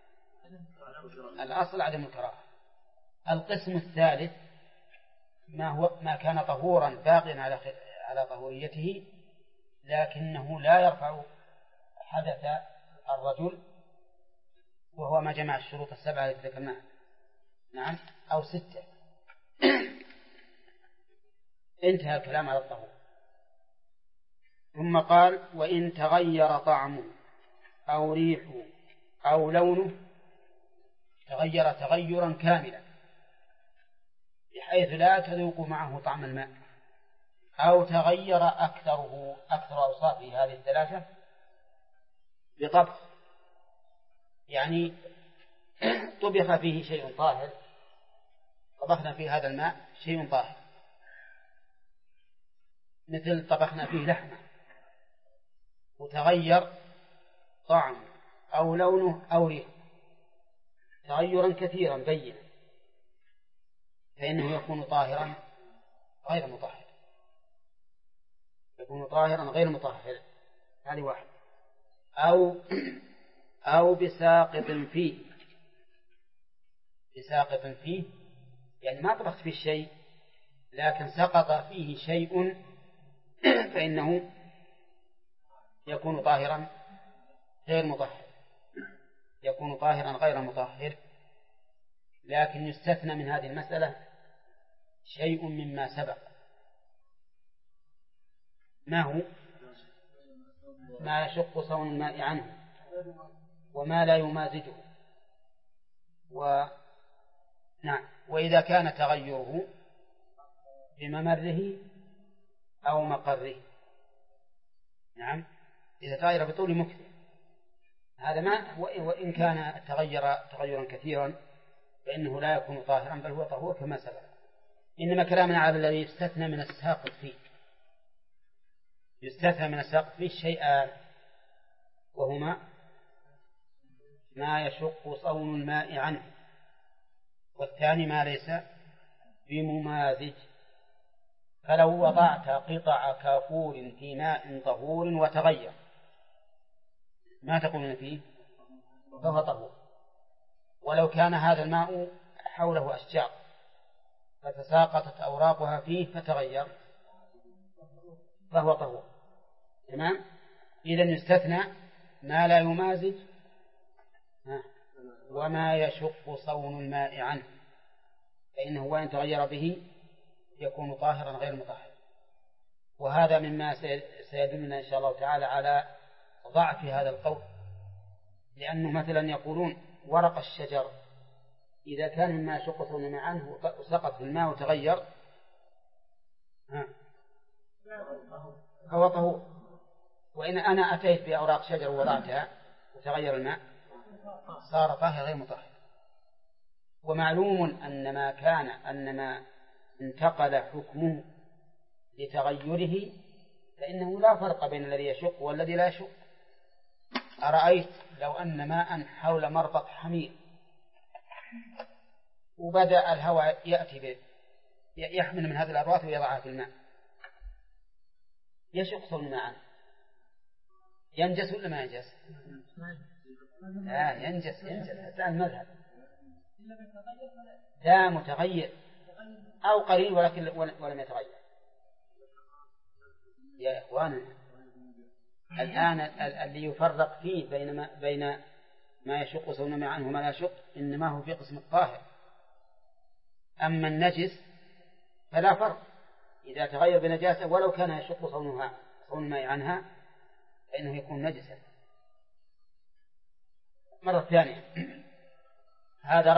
الأصل عدم الكراهة. القسم الثالث ما كان طهورا باقيا على طهوريته لكنه لا يرفع حدث الرجل وهو ما جمع الشروط 7 التي ذكرناها. نعم أو 6. انتهى الكلام على الطهور. ثم قال وإن تغير طعمه أو ريحه أو لونه تغير تغيرا كاملا بحيث لا تذوق معه طعم الماء أو تغير أكثر أوصافه هذه 3 بطبخ يعني طبخ فيه شيء طاهر طبخنا في هذا الماء شيء طاهر مثل طبخنا فيه لحمة وتغير طعمه أو لونه أو ريحه تغيرا كثيرا بينا فإنه يكون طاهرا غير مطهر. يكون طاهرا غير مطهر. هذه 1. أو بساقط فيه يعني ما طبخت فيه شيء لكن سقط فيه شيء فإنه يكون طاهرا غير مطهر. يكون طاهرا غير مطهر. لكن يستثنى من هذه المسألة شيء مما سبق. ما هو؟ ما يشق صون الماء عنه وما لا يمازجه. نعم وإذا كان تغيره بممره أو مقره. نعم إذا تغير بطول مكثه هذا ما وإن كان تغيرا كثيرا فإنه لا يكون طاهرا بل هو طهور كما سبق. إنما كلامنا على الذي يستثنى من الساقط فيه. يستثنى من الساقط فيه شيئان وهما ما يشق صون الماء عنه والثاني ما ليس بممازج. فلو وضعت قطع كافور في ماء طهور وتغير ما تقولون فيه؟ فهو طهور. ولو كان هذا الماء حوله أشجار فتساقطت أوراقها فيه فتغير فهو طهور. تمام. إذن يستثنى ما لا يمازج وما يشق صون الماء عنه، فإنه وإن تغير به يكون طاهرا غير مطهر. وهذا مما سيدلنا إن شاء الله تعالى على ضعف هذا القول، لأنه مثلا يقولون ورق الشجر إذا كان مما يشق صون الماء عنه وسقط في الماء وتغير فهو طهور، وإن أنا أتيت بأوراق شجر ووضعتها وتغير الماء صار طاهر غير مطهر. ومعلوم أن ما انتقل حكمه لتغيره فإنه لا فرق بين الذي يشق والذي لا يشق. أرأيت لو أن ماء حول مربط حمير وبدأ الهواء يأتي يحمل من هذه الأرواث ويضعها في الماء، يشق صون الماء عنه، ينجس ولا ما ينجس؟ ينجس حتى المذهب لا متغير أو قليل ولم يتغير. يا إخواننا الآن اللي يفرق فيه بين ما يشق صون الماء عنه وما لا يشق إنما هو في قسم الطاهر. أما النجس فلا فرق، إذا تغير بنجاسة ولو كان يشق صون الماء عنها فإنه يكون نجسا. مرة ثانية، هذا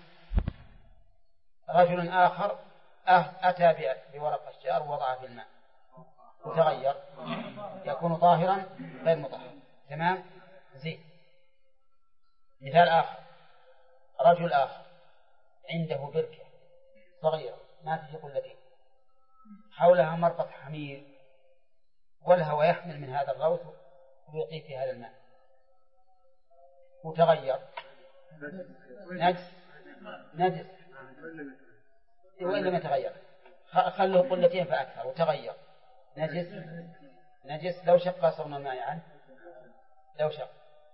رجل آخر أتى بورق الشجر ووضعه في الماء وتغير، يكون طاهرا غير مطهر. تمام؟ زين. مثال آخر، رجل آخر عنده بركة صغيرة ما تجي قلتين حولها مربط حمير والهواء يحمل من هذا الغوث ويقي في هذا الماء وتغير، نجس وإن لم يتغير خلوه قلتين فأكثر وتغير نجس لو شق صون الماء عنه، لو شق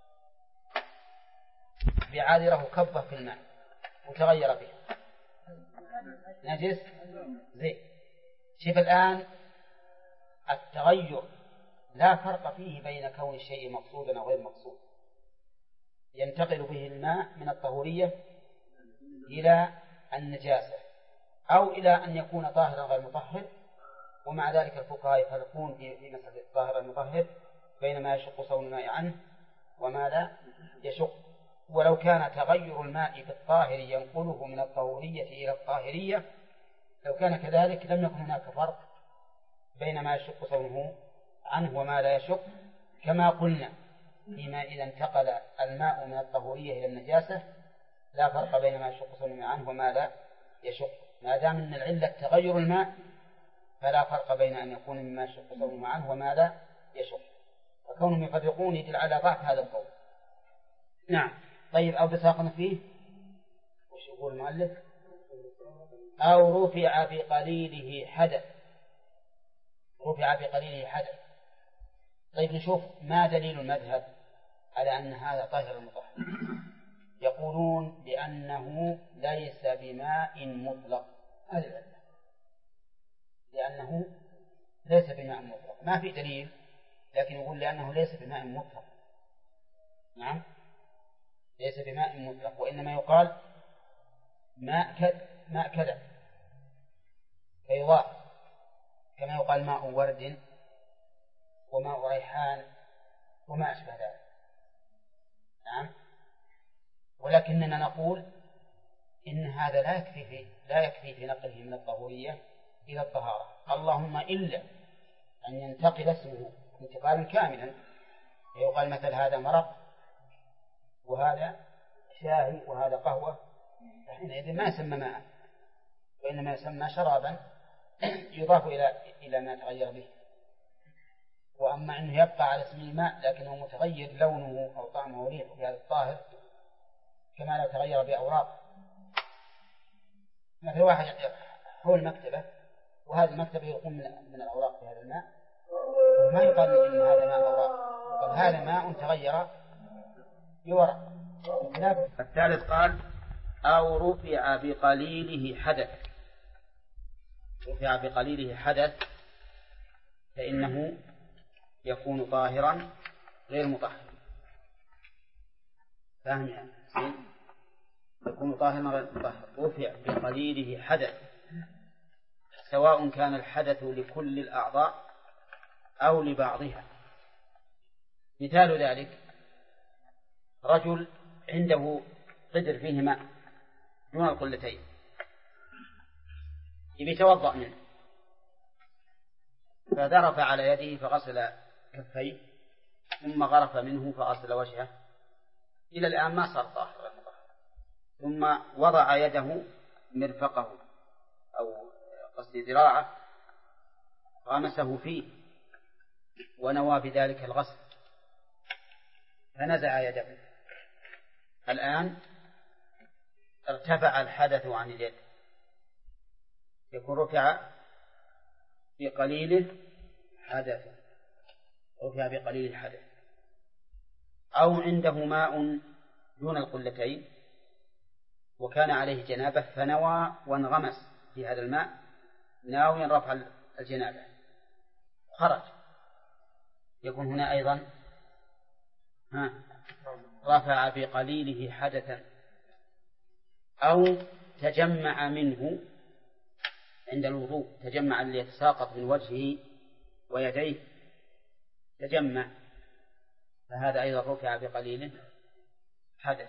بعاذره كبه في الماء وتغير به نجس. زين. شوف الآن التغير لا فرق فيه بين كون الشيء مقصودا أو غير مقصود، ينتقل به الماء من الطهورية إلى النجاسة أو إلى أن يكون طاهرا غير مطهر. ومع ذلك الفقهاء يفرقون في مسألة الطاهر المطهر بين ما يشق صون الماء عنه وما لا يشق. ولو كان تغير الماء في الطاهر ينقله من الطهورية إلى الطاهرية لو كان كذلك لم يكن هناك فرق بين ما يشق صونه عنه وما لا يشق، كما قلنا فيما إذا انتقل الماء من الطهورية إلى النجاسة لا فرق بين ما يشق صونه عنه وما لا يشق. ما دام أن العلة تغير الماء فلا فرق بين أن يكون مما يشق صونه عنه وما لا يشق، فكونهم يفرقون يدل على ضعف هذا القول. نعم. طيب، أو بساقنا فيه وش يقول المؤلف؟ أو رفع بقليله حدث. رفع بقليله حدث. طيب نشوف ما دليل المذهب على أن هذا طاهر مطهر. يقولون لأنه ليس بماء مطلق. هذه العلة، لأنه ليس بماء مطلق، ما في دليل لكن يقول لأنه ليس بماء مطلق. نعم، ليس بماء مطلق، وإنما يقال ماء كذا فيضاف، كما يقال ماء ورد وماء ريحان وما أشبه ذلك. نعم. ولكننا نقول إن هذا لا يكفي في نقله من الطهورية إلى الطهارة، اللهم إلا أن ينتقل اسمه انتقالا كاملا، يقال مثل هذا مرق وهذا شاهي وهذا قهوة، فحينئذ ما يسمى ماء وإنما يسمى شرابا يضاف إلى ما تغير به. وأما أنه يبقى على اسم الماء لكنه متغير لونه أو طعمه وريحه في هذا الطاهر كما لو تغير بأوراق. مثل واحد حول مكتبة وهذه المكتبة يقوم من الأوراق في هذا الماء، وما يقال إن هذا ماء أوراق، يقال هذا ماء تغير بورق. الثالث قال أو رفع بقليله حدث. رفع بقليله حدث فإنه يكون طاهرا غير مطهر. فاهم يعني؟ يكون طاهرا غير مطهر. رفع بقليله حدث، سواء كان الحدث لكل الأعضاء أو لبعضها. مثال ذلك رجل عنده قدر فيه ماء دون القلتين يتوضأ منه، فذرف على يده فغسل كفيه ثم غرف منه فغسل وجهه، إلى الآن ما صار طاهر، ثم وضع يده مرفقه أو قصد ذراعه غمسه فيه ونوى بذلك الغسل فنزع يده، الآن ارتفع الحدث عن اليد، يكون رفع بقليله حدث، رفع بقليل الحدث. أو عنده ماء دون القلتين وكان عليه جنابة فنوى وانغمس في هذا الماء ناويا رفع الجنابة خرج، يكون هنا أيضا رفع بقليله حدثا. أو تجمع منه عند الوضوء، تجمع اللي يتساقط من وجهه ويديه تجمع، فهذا أيضا رفع بقليله حدث،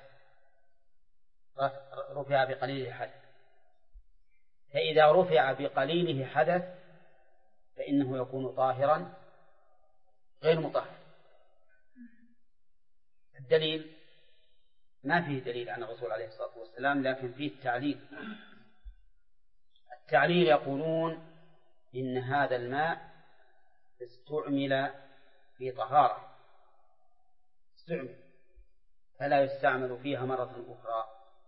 رفع بقليله حدث. فإذا رفع بقليله حدث فإنه يكون طاهرا غير مطهر. الدليل ما فيه دليل عن الرسول عليه الصلاة والسلام، لكن فيه التعليل. التعليل يقولون إن هذا الماء استعمل في طهارة، استعمل فلا يستعمل فيها مرة أخرى،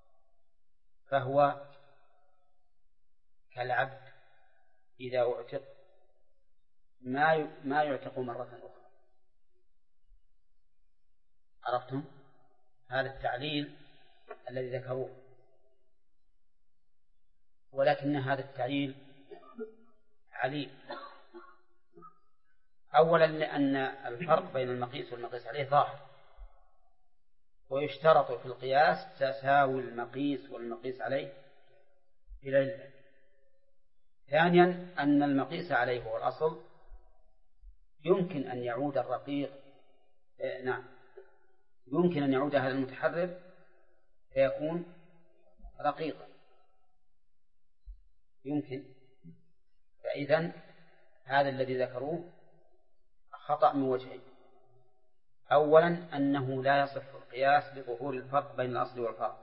فهو كالعبد إذا اعتق ما يعتق مرة أخرى. عرفتم؟ هذا التعليل الذي ذكروه، ولكن هذا التعليل عليل. أولا لأن الفرق بين المقيس والمقيس عليه ظاهر، ويشترط في القياس تساوي المقيس والمقيس عليه في العلة. ثانيا أن المقيس عليه هو الأصل، يمكن أن يعود الرقيق يمكن أن يعود هذا المتحرر فيكون رقيقا، يمكن. فإذن هذا الذي ذكروه خطأ من وجهين. أولا أنه لا يصح القياس لظهور الفرق بين الأصل والفرق،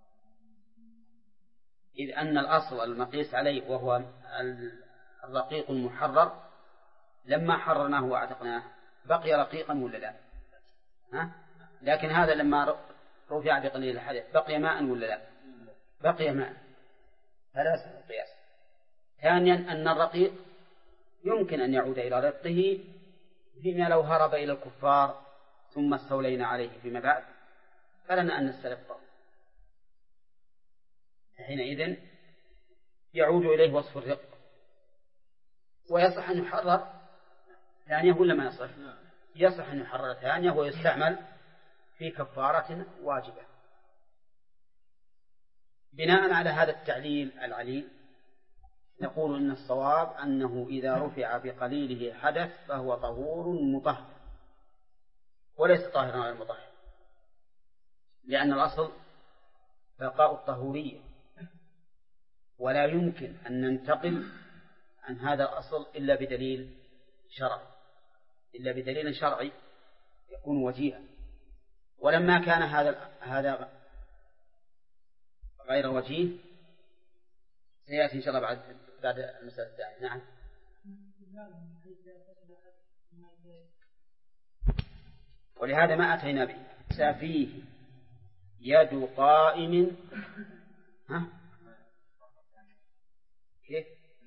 إذ أن الأصل المقيس عليه وهو الرقيق المحرر لما حررناه واعتقناه بقي رقيقا ولا لا؟ لكن هذا لما رفع بقليل الحدث بقي ماء ولا لا؟ بقي ماء، فلا يصح القياس. ثانيا أن الرقيق يمكن أن يعود إلى رقه فيما لو هرب إلى الكفار ثم استولينا عليه فيما بعد فلنا أن نستلقه، حينئذ يعود إليه وصف الرق. ويصح أن يحرر ثانية ولا ما يصح؟ يصح أن يحرر ثانية ويستعمل في كفارة واجبة. بناء على هذا التعليل العليل نقول إن الصواب أنه إذا رفع بقليله حدث فهو طهور مطهر وليس طاهرا غير مطهر، لأن الأصل بقاء الطهورية، ولا يمكن أن ننتقل عن هذا الأصل إلا بدليل شرعي، إلا بدليل شرعي يكون وجيها. ولما كان هذا غير وجيه سيأتي إن شاء الله بعد المسألة الثانية. نعم. ولهذا ما أتينا به فيه يد قائم. كيف؟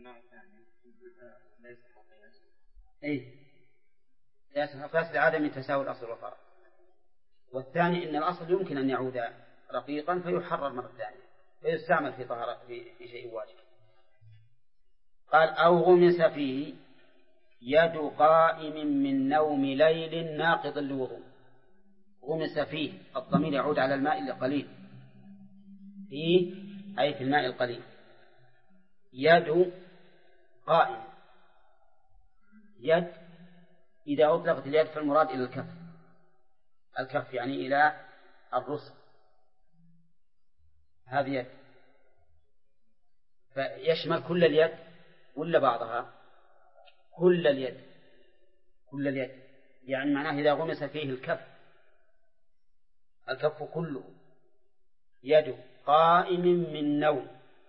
فاسد عدم تساوي الأصل والفرع. والثاني إن الأصل يمكن أن يعود رقيقا فيحرر مرة ثانية فيستعمل في طهارة في شيء واجب. قال أو غمس فيه يد قائم من نوم ليل ناقض للوضوء. غمس فيه الضمير يعود على الماء القليل فيه أي في الماء القليل. يد قائم. يد إذا أطلقت اليد فالمراد إلى الكف. الكف يعني إلى الرسغ، هذه يد. فيشمل كل اليد ولا بعضها؟ كل اليد. كل اليد يعني معناه إذا غمس فيه الكف كله. يد قائم من نوم.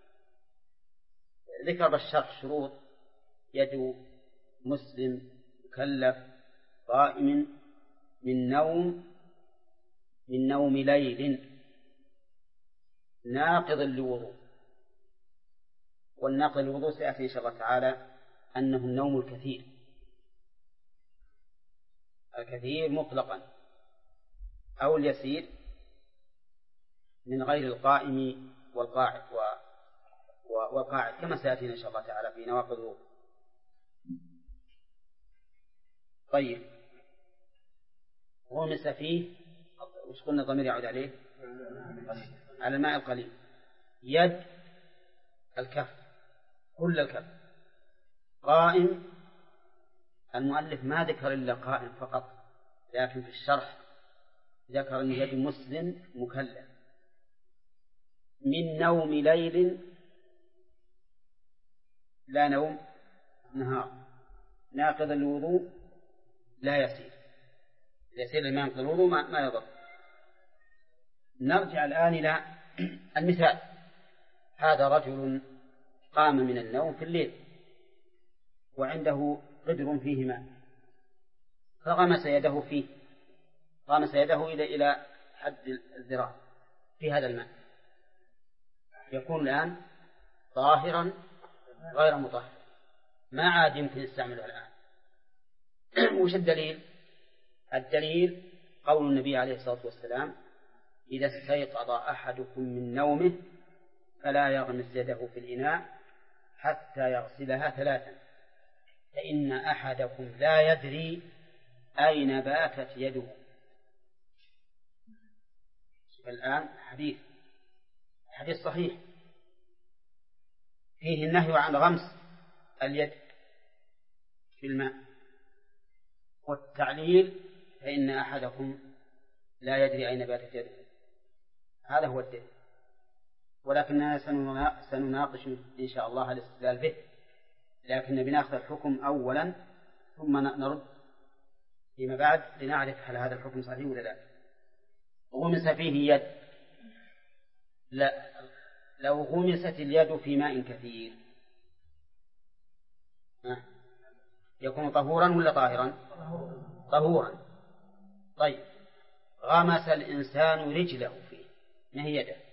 ذكر بالشرط شروط: يد مسلم مكلف قائم من نوم ليل ناقض لوضوء. والناقض للوضوء سيأتي إن شاء الله تعالى أنه النوم الكثير مطلقا أو اليسير من غير القائم والقاعد كما سيأتينا إن شاء الله تعالى في نواقض الوضوء. طيب، غمس فيه، وش قلنا الضمير يعود عليه؟ على الماء القليل. يد الكف، كل الكف. قائم، المؤلف ما ذكر إلا قائم فقط، لكن في الشرح ذكر أن يد مسلم مكلف من نوم ليل لا نوم نهار ناقض الوضوء لا يسير لما ينقض الوضوء ما يضر. نرجع الآن إلى المثال. هذا رجل قام من النوم في الليل وعنده قدر فيه ماء فغمس يده فيه، غمس يده إلى حد الذراع في هذا الماء، يكون الآن طاهرا غير مطهر، ما عاد يمكن يستعمله الآن. وش الدليل؟ الدليل قول النبي عليه الصلاة والسلام: إذا استيقظ أحدكم من نومه فلا يغمس يده في الإناء حتى يغسلها 3، فإن أحدكم لا يدري أين باتت يده. الآن حديث صحيح فيه النهي عن غمس اليد في الماء، والتعليل: فإن أحدكم لا يدري أين باتت يده. هذا هو الدليل، ولكننا سنناقش إن شاء الله الاستدلال به، لكن بناخذ الحكم أولا ثم نرد فيما بعد لنعرف هل هذا الحكم صحيح ولا لا. غمس فيه يد، لا، لو غمست اليد في ماء كثير يكون طهورا ولا طاهرا؟ طهورا. طيب، غمس الإنسان رجله فيه، ما هي يده؟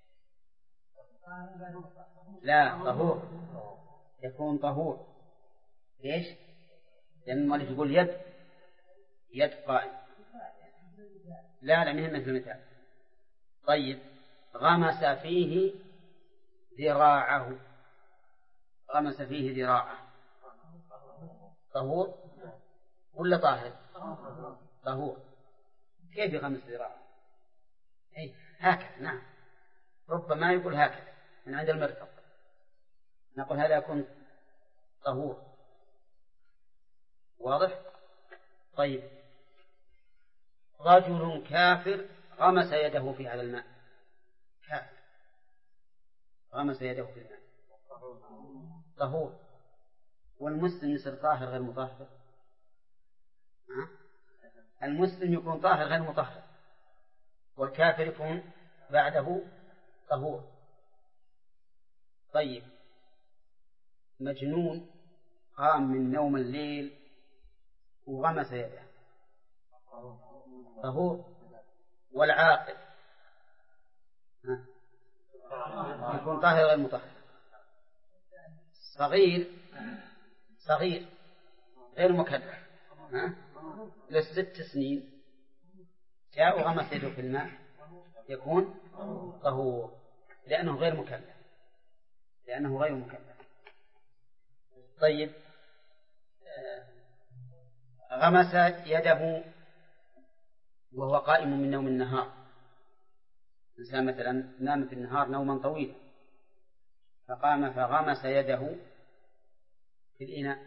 لا، طهور، يكون طهور. ليش؟ لأن المؤلف يقول يد قائم. لا مهم مثل المثال. طيب، غمس فيه ذراعه، غمس فيه ذراعه، طهور ولا طاهر؟ طهور. كيف يغمس ذراعه؟ هكذا. نعم، ربما يقول هكذا من عند المرفق، نقول هذا يكون طهور. واضح؟ طيب، رجل كافر غمس يده في هذا الماء، كافر غمس يده في الماء، طهور. والمسلم يصير طاهر غير مطهر؟ المسلم يكون طاهر غير مطهر، والكافر يكون بعده طهور. طيب، مجنون قام من نوم الليل وغمس يده، طهور. والعاقل يكون طاهر غير مطهر. صغير غير مكلف ل6 سنين جاء وغمس يده في الماء يكون طهور لأنه غير مكلف. طيب، غمس يده وهو قائم من نوم النهار، إنسان مثلا نام في النهار نوما طويلا فقام فغمس يده في الإناء،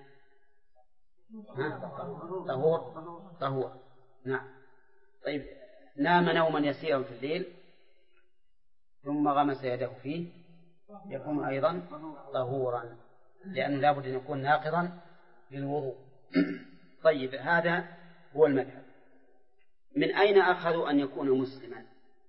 طهور. نعم. طيب نام نوما يسيرا في الليل ثم غمس يده فيه يكون أيضا طهورا، لأنه لا بد أن يكون ناقضا للوضوء. طيب هذا هو المذهب. من أين أخذوا أن يكون مسلما؟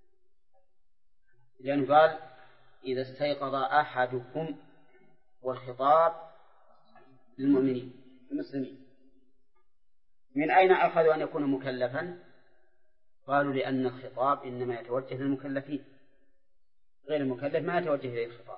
لأنه قال إذا استيقظ أحدكم، والخطاب للمؤمنين المسلمين. من أين أخذوا أن يكون مكلفا؟ قالوا لأن الخطاب إنما يتوجه للمكلفين، غير المكلف ما يتوجه إليه الخطاب.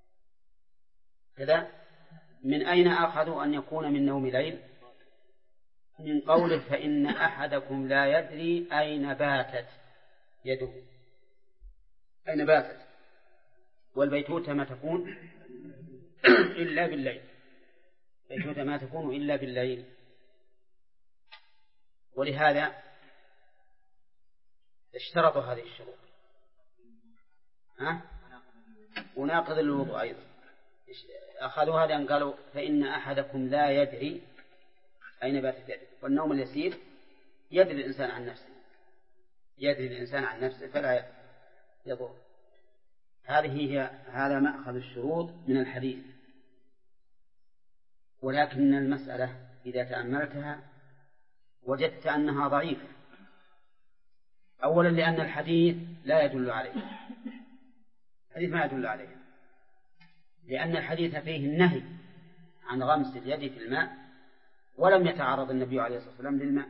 كذا من أين أخذوا أن يكون من نوم ليل؟ من قوله فإن أحدكم لا يدري أين باتت يده، أين باتت، والبيتوتة ما تكون إلا بالليل، البيتوتة ما تكون إلا بالليل. ولهذا اشترطوا هذه الشروط وناقض الوضوء أيضا. أخذوا هذا أن قالوا فإن أحدكم لا يدري أين باتت يده، والنوم اليسير يدري الإنسان عن نفسه، يدري الإنسان عن نفسه فلا يضر. هذا مأخذ الشروط من الحديث. ولكن المسألة إذا تأملتها وجدت أنها ضعيفة. أولا لأن الحديث لا يدل عليه، الحديث ما يدل عليه، لأن الحديث فيه النهي عن غمس اليد في الماء، ولم يتعرض النبي عليه الصلاة والسلام للماء.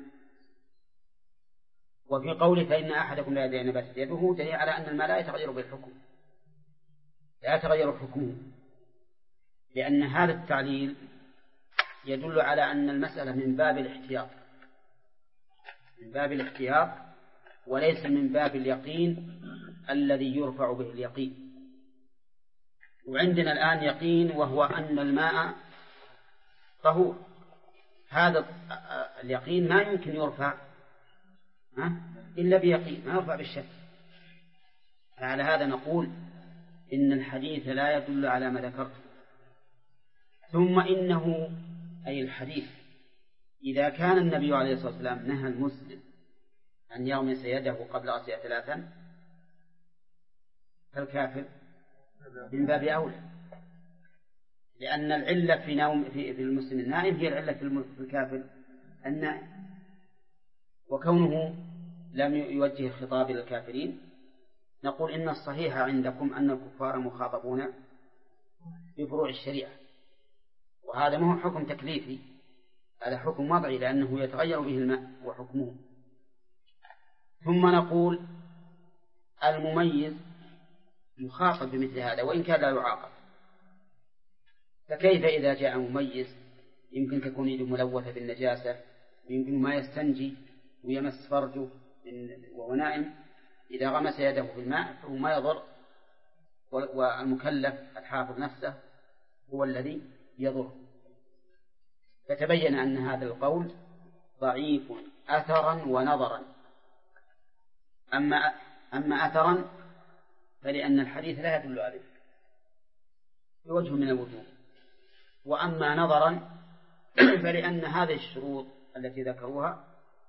وفي قوله فإن أحدكم لا يدري أين باتت يده دليل على أن الماء لا يتغير بالحكم، لا يتغير حكمه، لأن هذا التعليل يدل على أن المسألة من باب الاحتياط، من باب الاحتياط وليس من باب اليقين الذي يرفع به اليقين. وعندنا الآن يقين وهو أن الماء طهور، هذا اليقين ما يمكن يرفع إلا بيقين، ما يرفع بالشك. على هذا نقول إن الحديث لا يدل على ما ذكرت. ثم إنه أي الحديث إذا كان النبي عليه الصلاة والسلام نهى المسلم أن يغمس يده قبل غسلها 3 فالكافر من باب أولى، لأن العلة في نوم في المسلم النائم هي العلة في الكافر النائم. وكونه لم يوجه الخطاب إلى الكافرين نقول إن الصحيح عندكم أن الكفار مخاطبون بفروع الشريعة، وهذا ما هو حكم تكليفي، هذا حكم وضعي لأنه يتغير به الماء وحكمه. ثم نقول المميز مخاطب بمثل هذا وإن كان لا يعاقب. فكيف إذا جاء مميز يمكن تكون يده ملوثة بالنجاسة، يمكن ما يستنجي ويمس فرجه وهو نائم، إذا غمس يده في الماء فهو ما يضر، والمكلف الحافظ نفسه هو الذي يضر. فتبين أن هذا القول ضعيف أثرا ونظرا. أما أثرا فلأن الحديث لا يدل عليه بوجه من الوجوه، وأما نظرا فلأن هذه الشروط التي ذكروها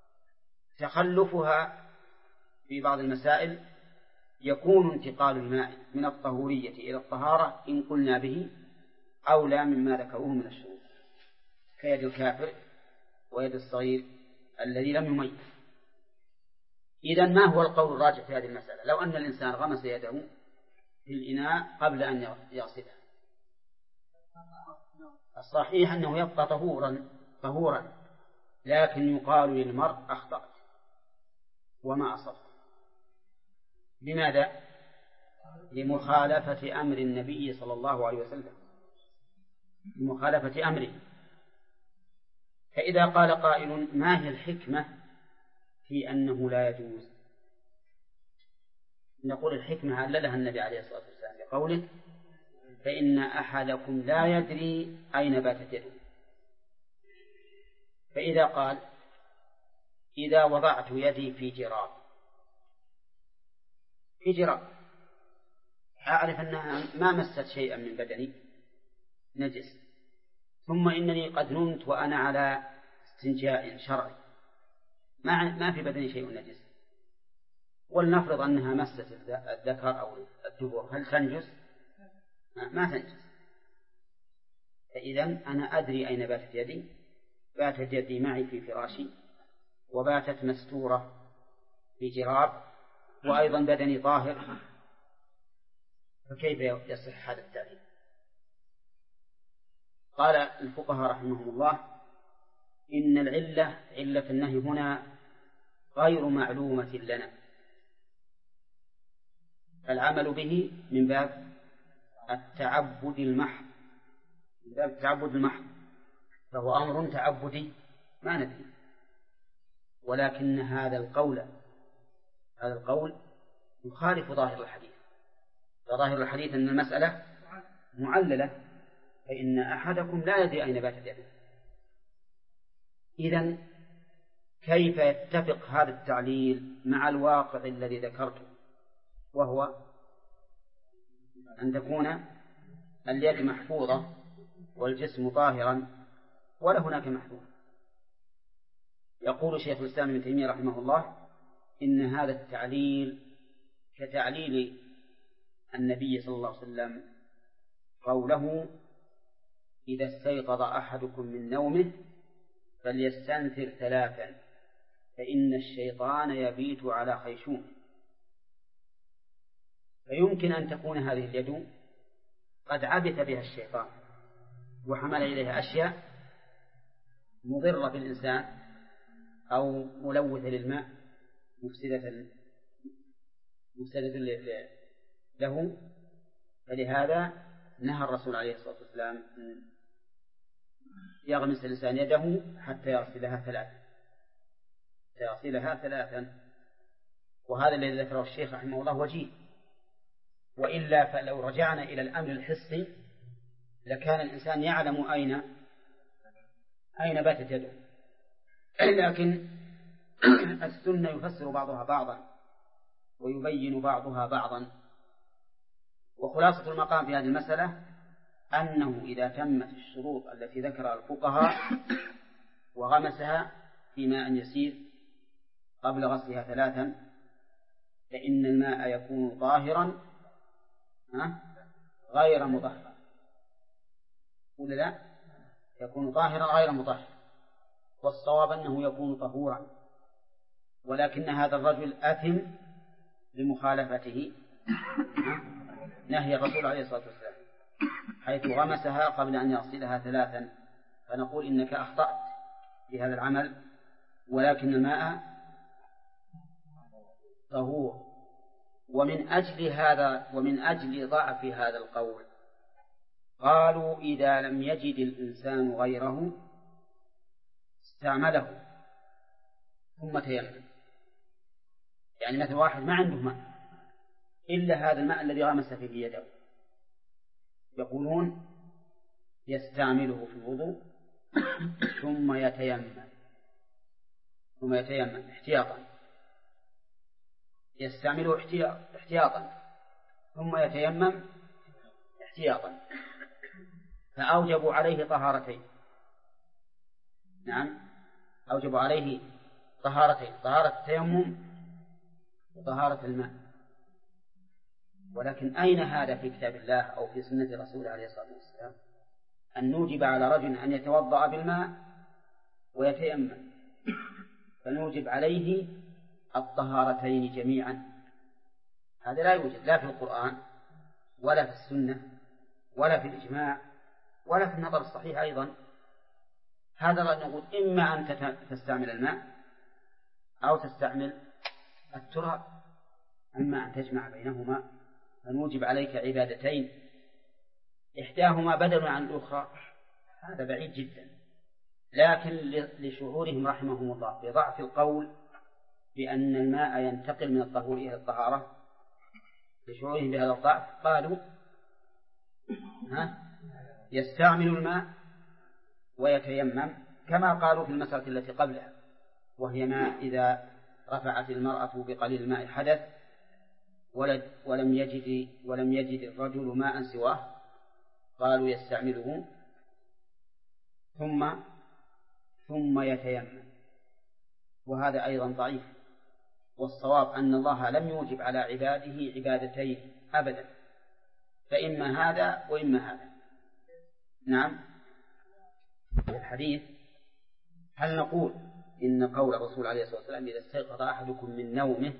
تخلفها في بعض المسائل يكون انتقال الماء من الطهورية إلى الطهارة إن قلنا به أولى مما ذكروه من الشروط، كيد الكافر ويد الصغير الذي لم يميز. إذن ما هو القول الراجح في هذه المسألة؟ لو أن الإنسان غمس يده في الإناء قبل أن يغسله، الصحيح أنه يبقى طهورا، لكن يقال للمرء أخطأت وما أصبت. لماذا؟ لمخالفة أمر النبي صلى الله عليه وسلم، لمخالفة أمره. فإذا قال قائل ما هي الحكمة في أنه لا يجوز؟ نقول الحكمة عللها النبي عليه الصلاة والسلام بقوله فإن أحدكم لا يدري أين باتت يده. فإذا قال إذا وضعت يدي في جراب إجراء، أعرف أنها ما مست شيئا من بدني نجس، ثم إنني قد نمت وأنا على استنجاء شرعي ما في بدني شيء نجس، ولنفرض أنها مست الذكر أو الدبر، هل تنجس؟ ما تنجس. فإذا أنا أدري أين باتت يدي، باتت يدي معي في فراشي، وباتت مستورة في جراب، وأيضا بدني طاهر، فكيف يصح هذا التعليل؟ قال الفقهاء رحمهم الله إن علة النهي هنا غير معلومة لنا، العمل به من باب التعبد المحض، فهو أمر تعبدي ما ندري. ولكن هذا القول يخالف ظاهر الحديث، فظاهر الحديث أن المسألة معللة، فإن أحدكم لا يدري أين باتت يده. إذن كيف يتفق هذا التعليل مع الواقع الذي ذكرته، وهو أن تكون اليد محفوظة والجسم طاهرا ولا هناك محفوظ؟ يقول شيخ الإسلام ابن تيمية رحمه الله إن هذا التعليل كتعليل النبي صلى الله عليه وسلم قوله إذا استيقظ أحدكم من نومه فليستنثر 3 فإن الشيطان يبيت على خيشومه. فيمكن أن تكون هذه اليد قد عبث بها الشيطان وحمل إليها أشياء مضرة بالإنسان أو ملوثة للماء مفسدة له، فلهذا نهى الرسول عليه الصلاة والسلام أن يغمس الإنسان يده حتى يغسلها 3. وهذا الذي ذكره الشيخ رحمه الله وجيه، وإلا فلو رجعنا إلى الأمر الحسي لكان الإنسان يعلم أين باتت يده، لكن السنة يفسر بعضها بعضا ويبين بعضها بعضا. وخلاصة المقام في هذه المسألة أنه إذا تمت الشروط التي ذكرها الفقهاء وغمسها في ماء يسير قبل غسلها 3 فإن الماء يكون طاهرا غير مطهر، ولا لا؟ يكون طاهرا غير مطهر، والصواب أنه يكون طهورا، ولكن هذا الرجل أثم بمخالفته نهي الرسول عليه الصلاة والسلام حيث غمسها قبل أن يغسلها 3. فنقول إنك أخطأت في هذا العمل، ولكن الماء طهور. ومن أجل ضعف هذا القول قالوا إذا لم يجد الإنسان غيره استعمله ثم تيمم. يعني مثل واحد ما عنده ماء إلا هذا الماء الذي غمس فيه يده، يقولون يستعمله في الوضوء ثم يتيمم احتياطا، يستعمله احتياطا ثم يتيمم احتياطا، فأوجبوا عليه طهارتين. نعم، أوجبوا عليه طهارتين، طهارة التيمم وطهارة الماء. ولكن أين هذا في كتاب الله أو في سنة رسوله عليه الصلاة والسلام أن نوجب على رجل أن يتوضأ بالماء ويتيمم، فنوجب عليه الطهارتين جميعا؟ هذا لا يوجد لا في القرآن ولا في السنة ولا في الإجماع ولا في النظر الصحيح أيضا. هذا نقول إما أن تستعمل الماء أو تستعمل التراب، أما أن تجمع بينهما فنوجب عليك عبادتين إحداهما بدل عن الأخرى، هذا بعيد جدا. لكن لشعورهم رحمهم الله بضعف القول بأن الماء ينتقل من الطهور إلى الطهارة، لشعورهم بهذا الضعف قالوا يستعمل الماء ويتيمم، كما قالوا في المسألة التي قبلها وهي ما إذا رفعت المرأة بقليل الماء حدث ولم يجد الرجل ماء سواه قالوا يستعمله ثم يتيمم، وهذا أيضا ضعيف. والصواب أن الله لم يوجب على عباده عبادتين أبدا، فإما هذا وإما هذا. نعم. الحديث هل نقول إن قول الرسول عليه الصلاة والسلام إذا استيقظ أحدكم من نومه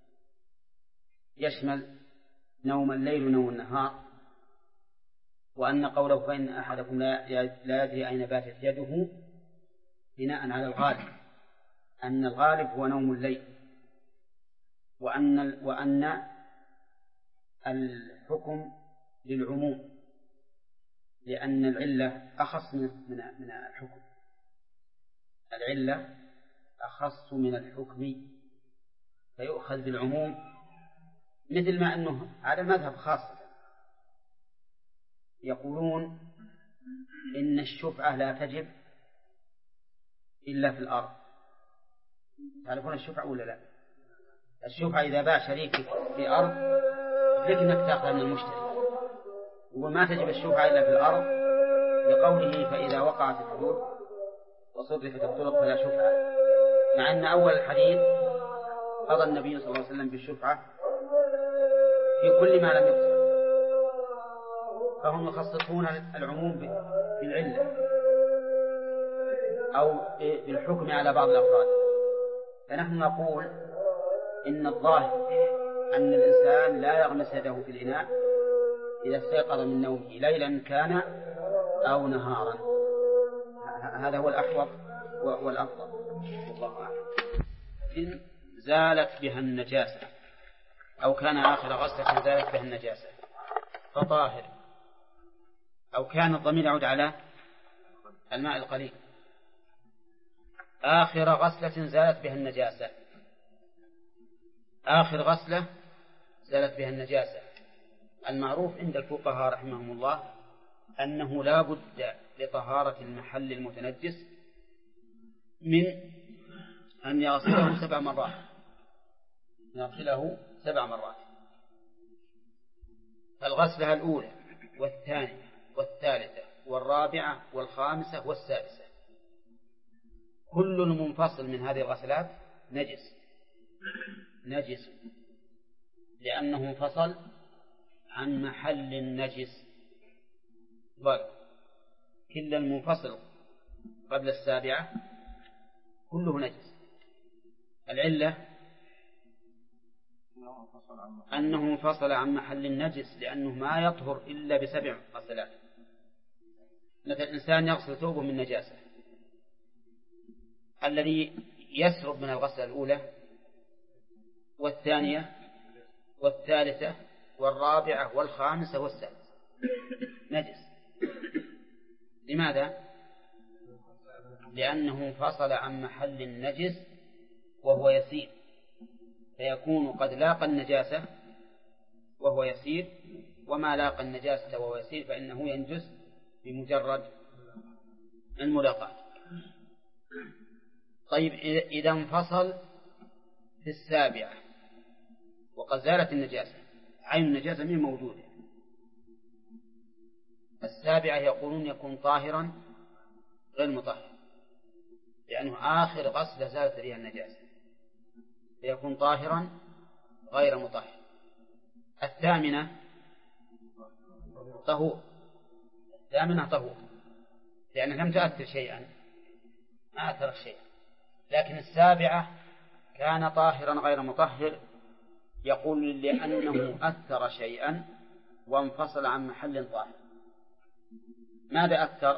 يشمل نوم الليل ونوم النهار، وأن قوله فإن أحدكم لا يدري أين باتت يده بناء على الغالب أن الغالب هو نوم الليل، وأن الحكم للعموم لأن العلة أخص من الحكم، العلة أخص من الحكم فيؤخذ بالعموم، مثل ما أنه على المذهب خاصة يقولون إن الشفعة لا تجب إلا في الأرض. تعرفون الشفعة ولا لا؟ الشفعة إذا باع شريكك في أرض لك أنك تأخذها من المشتري، وما تجب الشفعة إلا في الأرض لقوله فإذا وقعت الحدود وصرفت الطرق فلا شفعة، مع أن أول الحديث قضى النبي صلى الله عليه وسلم بالشفعة في كل ما لم يقصر، فهم يخصصون العموم بالعلة أو بالحكم على بعض الأفراد. فنحن نقول إن الظاهر أن الإنسان لا يغمس يده في الإناء إذا استيقظ من نومه ليلا كان أو نهارا، هذا هو الأحوط والأفضل والله أعلم. إن زالت بها النجاسة أو كان آخر غسلة زالت بها النجاسة فطاهر، أو كان الضمير يعود على الماء القليل. آخر غسلة زالت بها النجاسة، آخر غسلة زالت بها النجاسة. المعروف عند الفقهاء رحمهم الله أنه لا بد لطهارة المحل المتنجس من أن يغسله 7 مرات، يغسله 7 مرات. فالغسلة الأولى والثانية والثالثة والرابعة والخامسة والسادسة كل منفصل من هذه الغسلات نجس لأنه انفصل عن محل النجس. كل المنفصل قبل السابعة كله نجس. العلة أنه انفصل عن محل النجس لأنه ما يطهر إلا ب7 غسلات. مثل إنسان يغسل ثوبه من نجاسة، الذي يسرب من الغسلة الأولى والثانية والثالثة والرابعة والخامسة والسادسة نجس. لماذا؟ لأنه انفصل عن محل النجس وهو يسير، فيكون قد لاقى النجاسة وهو يسير، وما لاقى النجاسة وهو يسير فإنه ينجس بمجرد الملاقاة. طيب إذا انفصل في السابعة وقد زالت النجاسة، عين النجاسة من موجودة، السابعة يقولون يكون طاهرا غير مطهر، لأنه آخر غسلة زالت فيها النجاسة، فيكون طاهرا غير مطهر. الثامنة طهور، لأنه لم تؤثر شيئا، ما أثر شيئا. لكن السابعة كان طاهرا غير مطهر، يقول لأنه أثر شيئا وانفصل عن محل طاهر. ماذا أثر؟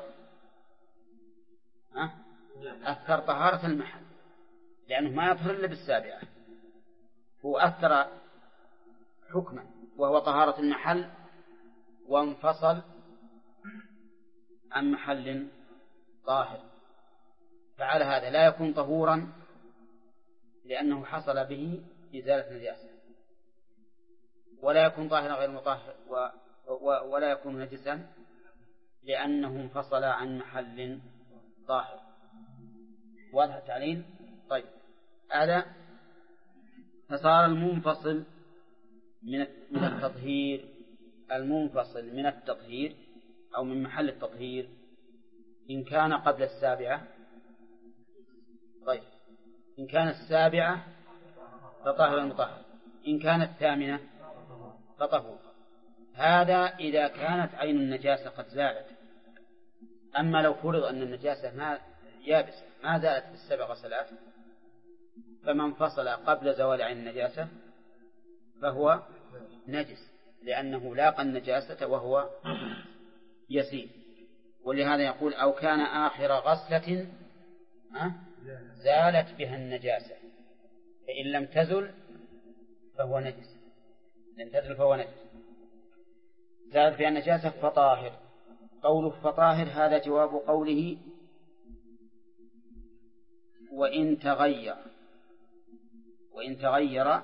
أثر طهارة المحل، لأنه ما يطهر إلا بالسابعة، هو أثر حكما وهو طهارة المحل وانفصل عن محل طاهر، فعلى هذا لا يكون طهورا لأنه حصل به إزالة نجاسة، ولا يكون طاهرا غير مطهر، ولا يكون نجسا لأنه انفصل عن محل طاهر. واضح التعليل؟ طيب هذا فصار المنفصل من التطهير المنفصل من التطهير أو من محل التطهير إن كان قبل السابعة. طيب، إن كانت السابعة فطاهر المطهر، إن كانت الثامنة فطهور. هذا إذا كانت عين النجاسة قد زالت. أما لو فرض أن النجاسة ما يابسة ما زالت في السبع غسلات، فمن فصل قبل زوال عين النجاسة فهو نجس، لأنه لاقى النجاسة وهو يسير. ولهذا يقول أو كان آخر غسلة زالت بها النجاسة، فإن لم تزل فهو نجس، لم تزل فهو نجس. زالت بها النجاسة فطاهر. قوله فطاهر هذا جواب قوله وإن تغير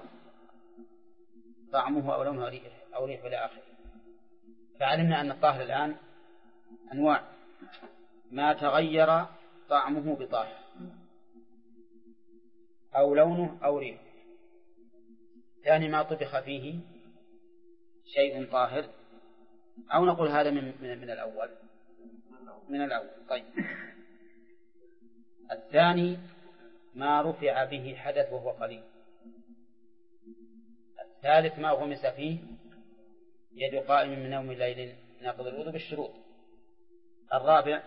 طعمه أو لونه أو ريحه إلى آخره. فعلمنا أن الطاهر الآن أنواع: ما تغير طعمه بطاهر أو لونه أو ريحه. ثاني ما طبخ فيه شيء طاهر، أو نقول هذا من الأول. طيب، الثاني ما رفع به حدث وهو قليل. الثالث ما غمس فيه يد قائم من نوم الليل ناقض الوضوء بالشروط. الرابع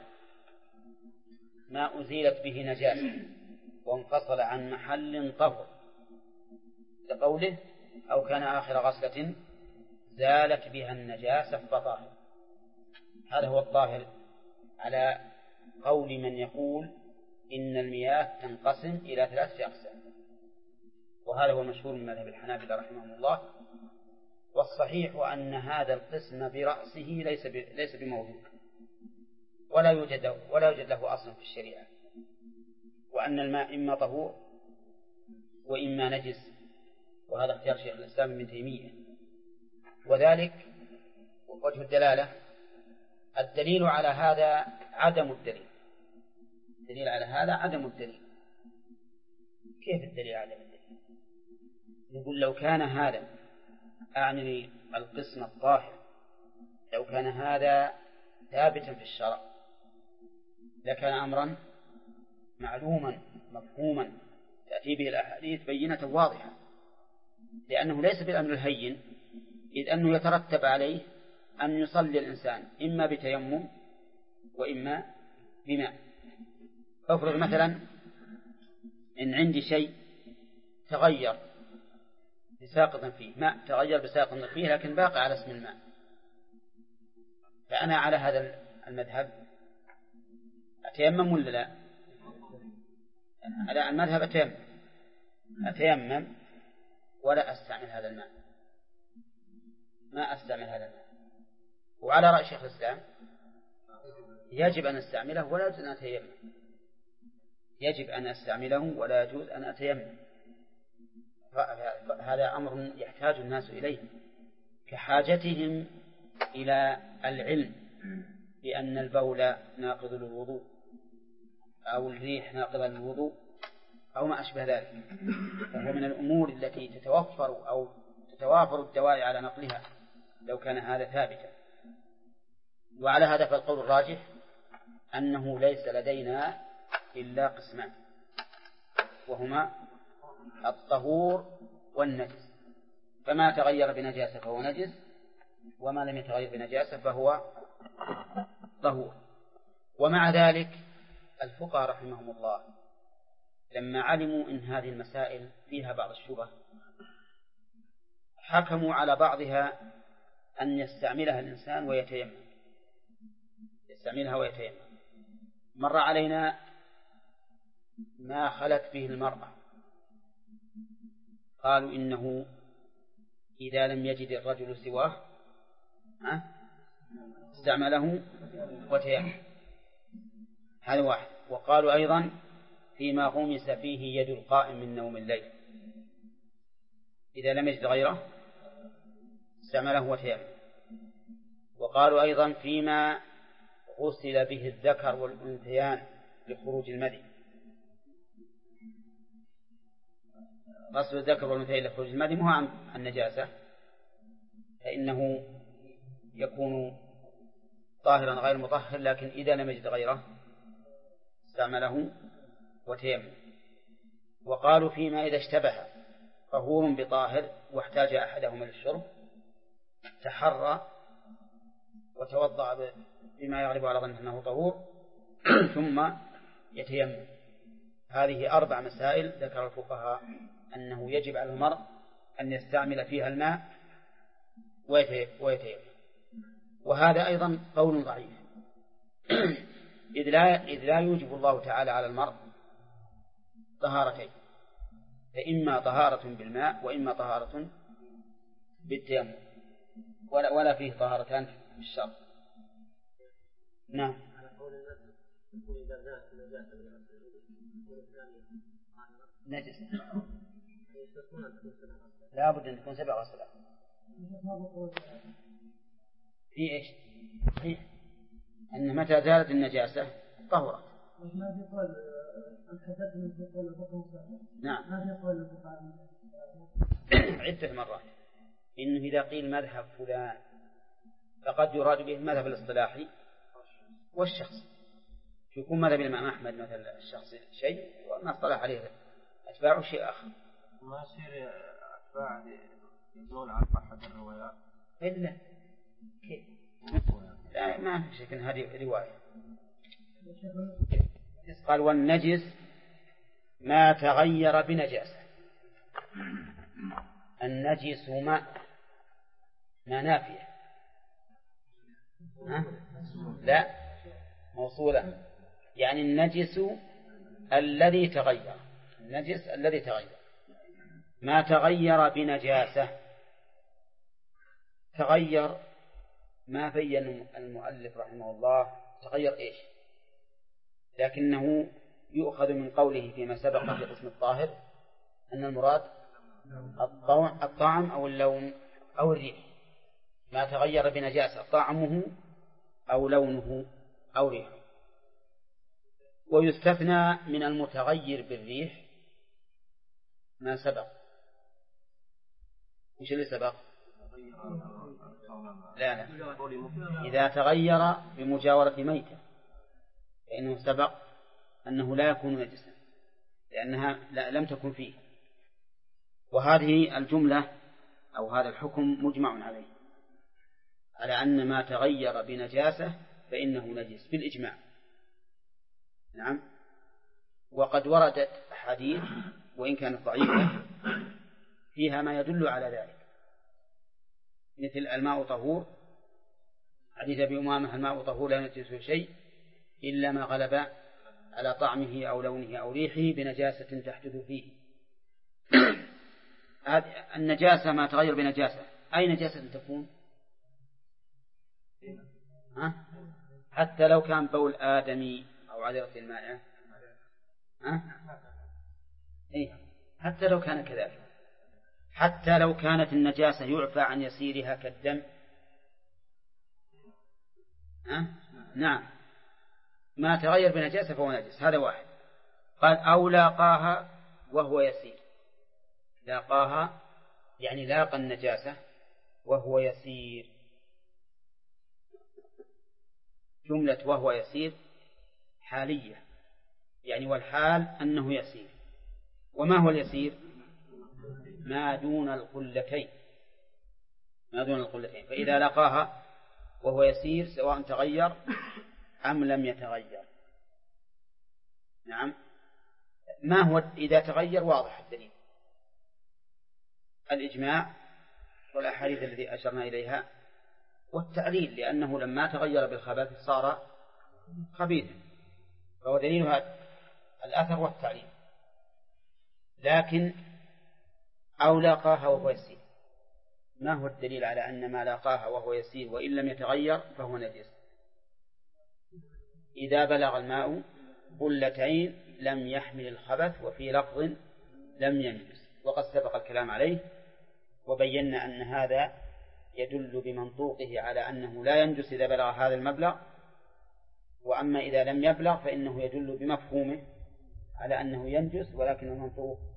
ما أزيلت به نجاسة وانفصل عن محل طهر، لقوله أو كان آخر غسلة زالت بها النجاسة فطاهر. هذا هو الطاهر على قول من يقول إن المياه تنقسم إلى 3 أقسام، وهذا هو المشهور من مذهب الحنابلة رحمهم الله. والصحيح أن هذا القسم برأسه ليس بموجود، ولا يوجد له أصل في الشريعة، وأن الماء إما طهور وإما نجس، وهذا اختيار شيخ الإسلام ابن تيمية. وذلك وجه الدلالة، الدليل على هذا عدم الدليل. الدليل على هذا عدم الدليل. كيف الدليل عدم الدليل؟ يقول لو كان هذا، أعني القسم الطاهر، لو كان هذا ثابتا في الشرع لكان أمرا معلوما مفهوما تأتي به الأحاديث بينة واضحة، لأنه ليس بالأمر الهين، إذ أنه يترتب عليه أن يصلي الإنسان إما بتيمم وإما بماء. أفرض مثلا إن عندي شيء تغير بساقط فيه، ماء تغير بساقط فيه لكن باقي على اسم الماء، فأنا على هذا المذهب أتيمم ولا لا؟ على المذهب أتيمم ولا أستعمل هذا الماء، ما أستعمل هذا الماء. وعلى رأي شيخ الإسلام يجب أن أستعمله ولا يجوز أن أتيمم، يجب أن أستعمله ولا يجوز أن أتيمم. هذا أمر يحتاج الناس إليه كحاجتهم إلى العلم بأن البول ناقض للوضوء أو الريح ناقضة للوضوء أو ما أشبه ذلك، فهو من الأمور التي تتوفر أو تتوافر الدواعي على نقلها لو كان هذا ثابتا. وعلى هذا فالقول الراجح أنه ليس لدينا إلا قسمان، وهما الطهور والنجس، فما تغير بنجاسة فهو نجس، وما لم يتغير بنجاسة فهو طهور. ومع ذلك الفقهاء رحمهم الله لما علموا إن هذه المسائل فيها بعض الشبه حكموا على بعضها أن يستعملها الإنسان ويتيمم، يستعملها ويتيمم. مر علينا ما خلت به المرأة، قالوا إنه إذا لم يجد الرجل سواه استعمله وتيمم، هذا واحد. وقالوا أيضا فيما غمس فيه يد القائم من نوم الليل، إذا لم يجد غيره استعمله وتيمم. وقالوا أيضا فيما غسل به الذكر والأنثيان لخروج المذي، غسل الذكر والأنثيين لخروج المذي مو عن النجاسة فإنه يكون طاهرا غير مطهر، لكن إذا لم يجد غيره استعمله وتيمم. وقالوا فيما إذا اشتبه طهور بطاهر واحتاج أحدهما للشرب تحرى وتوضأ بما يغلب على ظنه أنه طهور ثم يتيمم. هذه 4 مسائل ذكر الفقهاء أنه يجب على المرء أن يستعمل فيها الماء ويتيمم. وهذا أيضا قول ضعيف إذ لا يوجب الله تعالى على المرء طهارتين، فإما طهارة بالماء وإما طهارة بالتيمم، ولا فيه طهارتان في الشرع. نعم. نجس لا بد أن تكون 7 غسلات. في إيش؟ صحيح أن متى زالت النجاسة طهرت. نعم. عدة مرات إنه إذا قيل مذهب فلان فقد يراد به المذهب الاصطلاحي والشخص. يكون مذهب الإمام أحمد مثل الشخص شيء وما اصطلح عليه أتباعه شيء آخر. ما يصير أتباع يزول عن صحة الروايات إلا كيف؟ لا ما في شك هذه رواية. قال والنجس ما تغير بنجاسة. النجس ما نافية لا موصولة، يعني النجس الذي تغير. النجس الذي تغير ما تغير بنجاسة. تغير ما بين المؤلف رحمه الله تغير إيش، لكنه يؤخذ من قوله فيما سبق في قسم الطاهر أن المراد الطعم أو اللون أو الريح. ما تغير بنجاسة طعمه أو لونه أو ريحه. ويستثنى من المتغير بالريح ما سبق. إيش اللي سبق؟ لا إذا تغير بمجاورة ميتة فإنه سبق أنه لا يكون نجسا لأنها لم تكن فيه. وهذه الجملة أو هذا الحكم مجمع عليه، على أن ما تغير بنجاسة فإنه نجس بالإجماع. نعم. وقد وردت أحاديث وإن كانت ضعيفة فيها ما يدل على ذلك، مثل الماء طهور، حديث أبي أمامة الماء طهور لا ينجسه شيء إلا ما غلب على طعمه أو لونه أو ريحه بنجاسة تحدث فيه. النجاسة ما تغير بنجاسة، أي نجاسة تكون؟ حتى لو كان بول آدمي أو عذرة المائع، حتى لو كان كذلك، حتى لو كانت النجاسة يعفى عن يسيرها كالدم. نعم. ما تغير بنجاسة فهو نجس. هذا واحد. قال أو لاقاها وهو يسير. لاقاها يعني لاقى النجاسة وهو يسير. جملة وهو يسير حالية، يعني والحال أنه يسير. وما هو اليسير؟ ما دون القلتين. ما دون القلتين. فإذا لقاها وهو يسير سواء تغير أم لم يتغير. نعم. ما هو إذا تغير؟ واضح الدليل، الإجماع والأحاديث التي أشرنا إليها والتعليل، لأنه لما تغير بالخبث صار خبيثا، فهو دليل هذا الأثر والتعليل. لكن أو لاقاها وهو يسير، ما هو الدليل على أن ما لاقاها وهو يسير وإن لم يتغير فهو نجس؟ إذا بلغ الماء قلتين لم يحمل الخبث، وفي لفظ لم ينجس، وقد سبق الكلام عليه وبينا أن هذا يدل بمنطوقه على أنه لا ينجس إذا بلغ هذا المبلغ، وأما إذا لم يبلغ فإنه يدل بمفهومه على أنه ينجس، ولكن المنطوق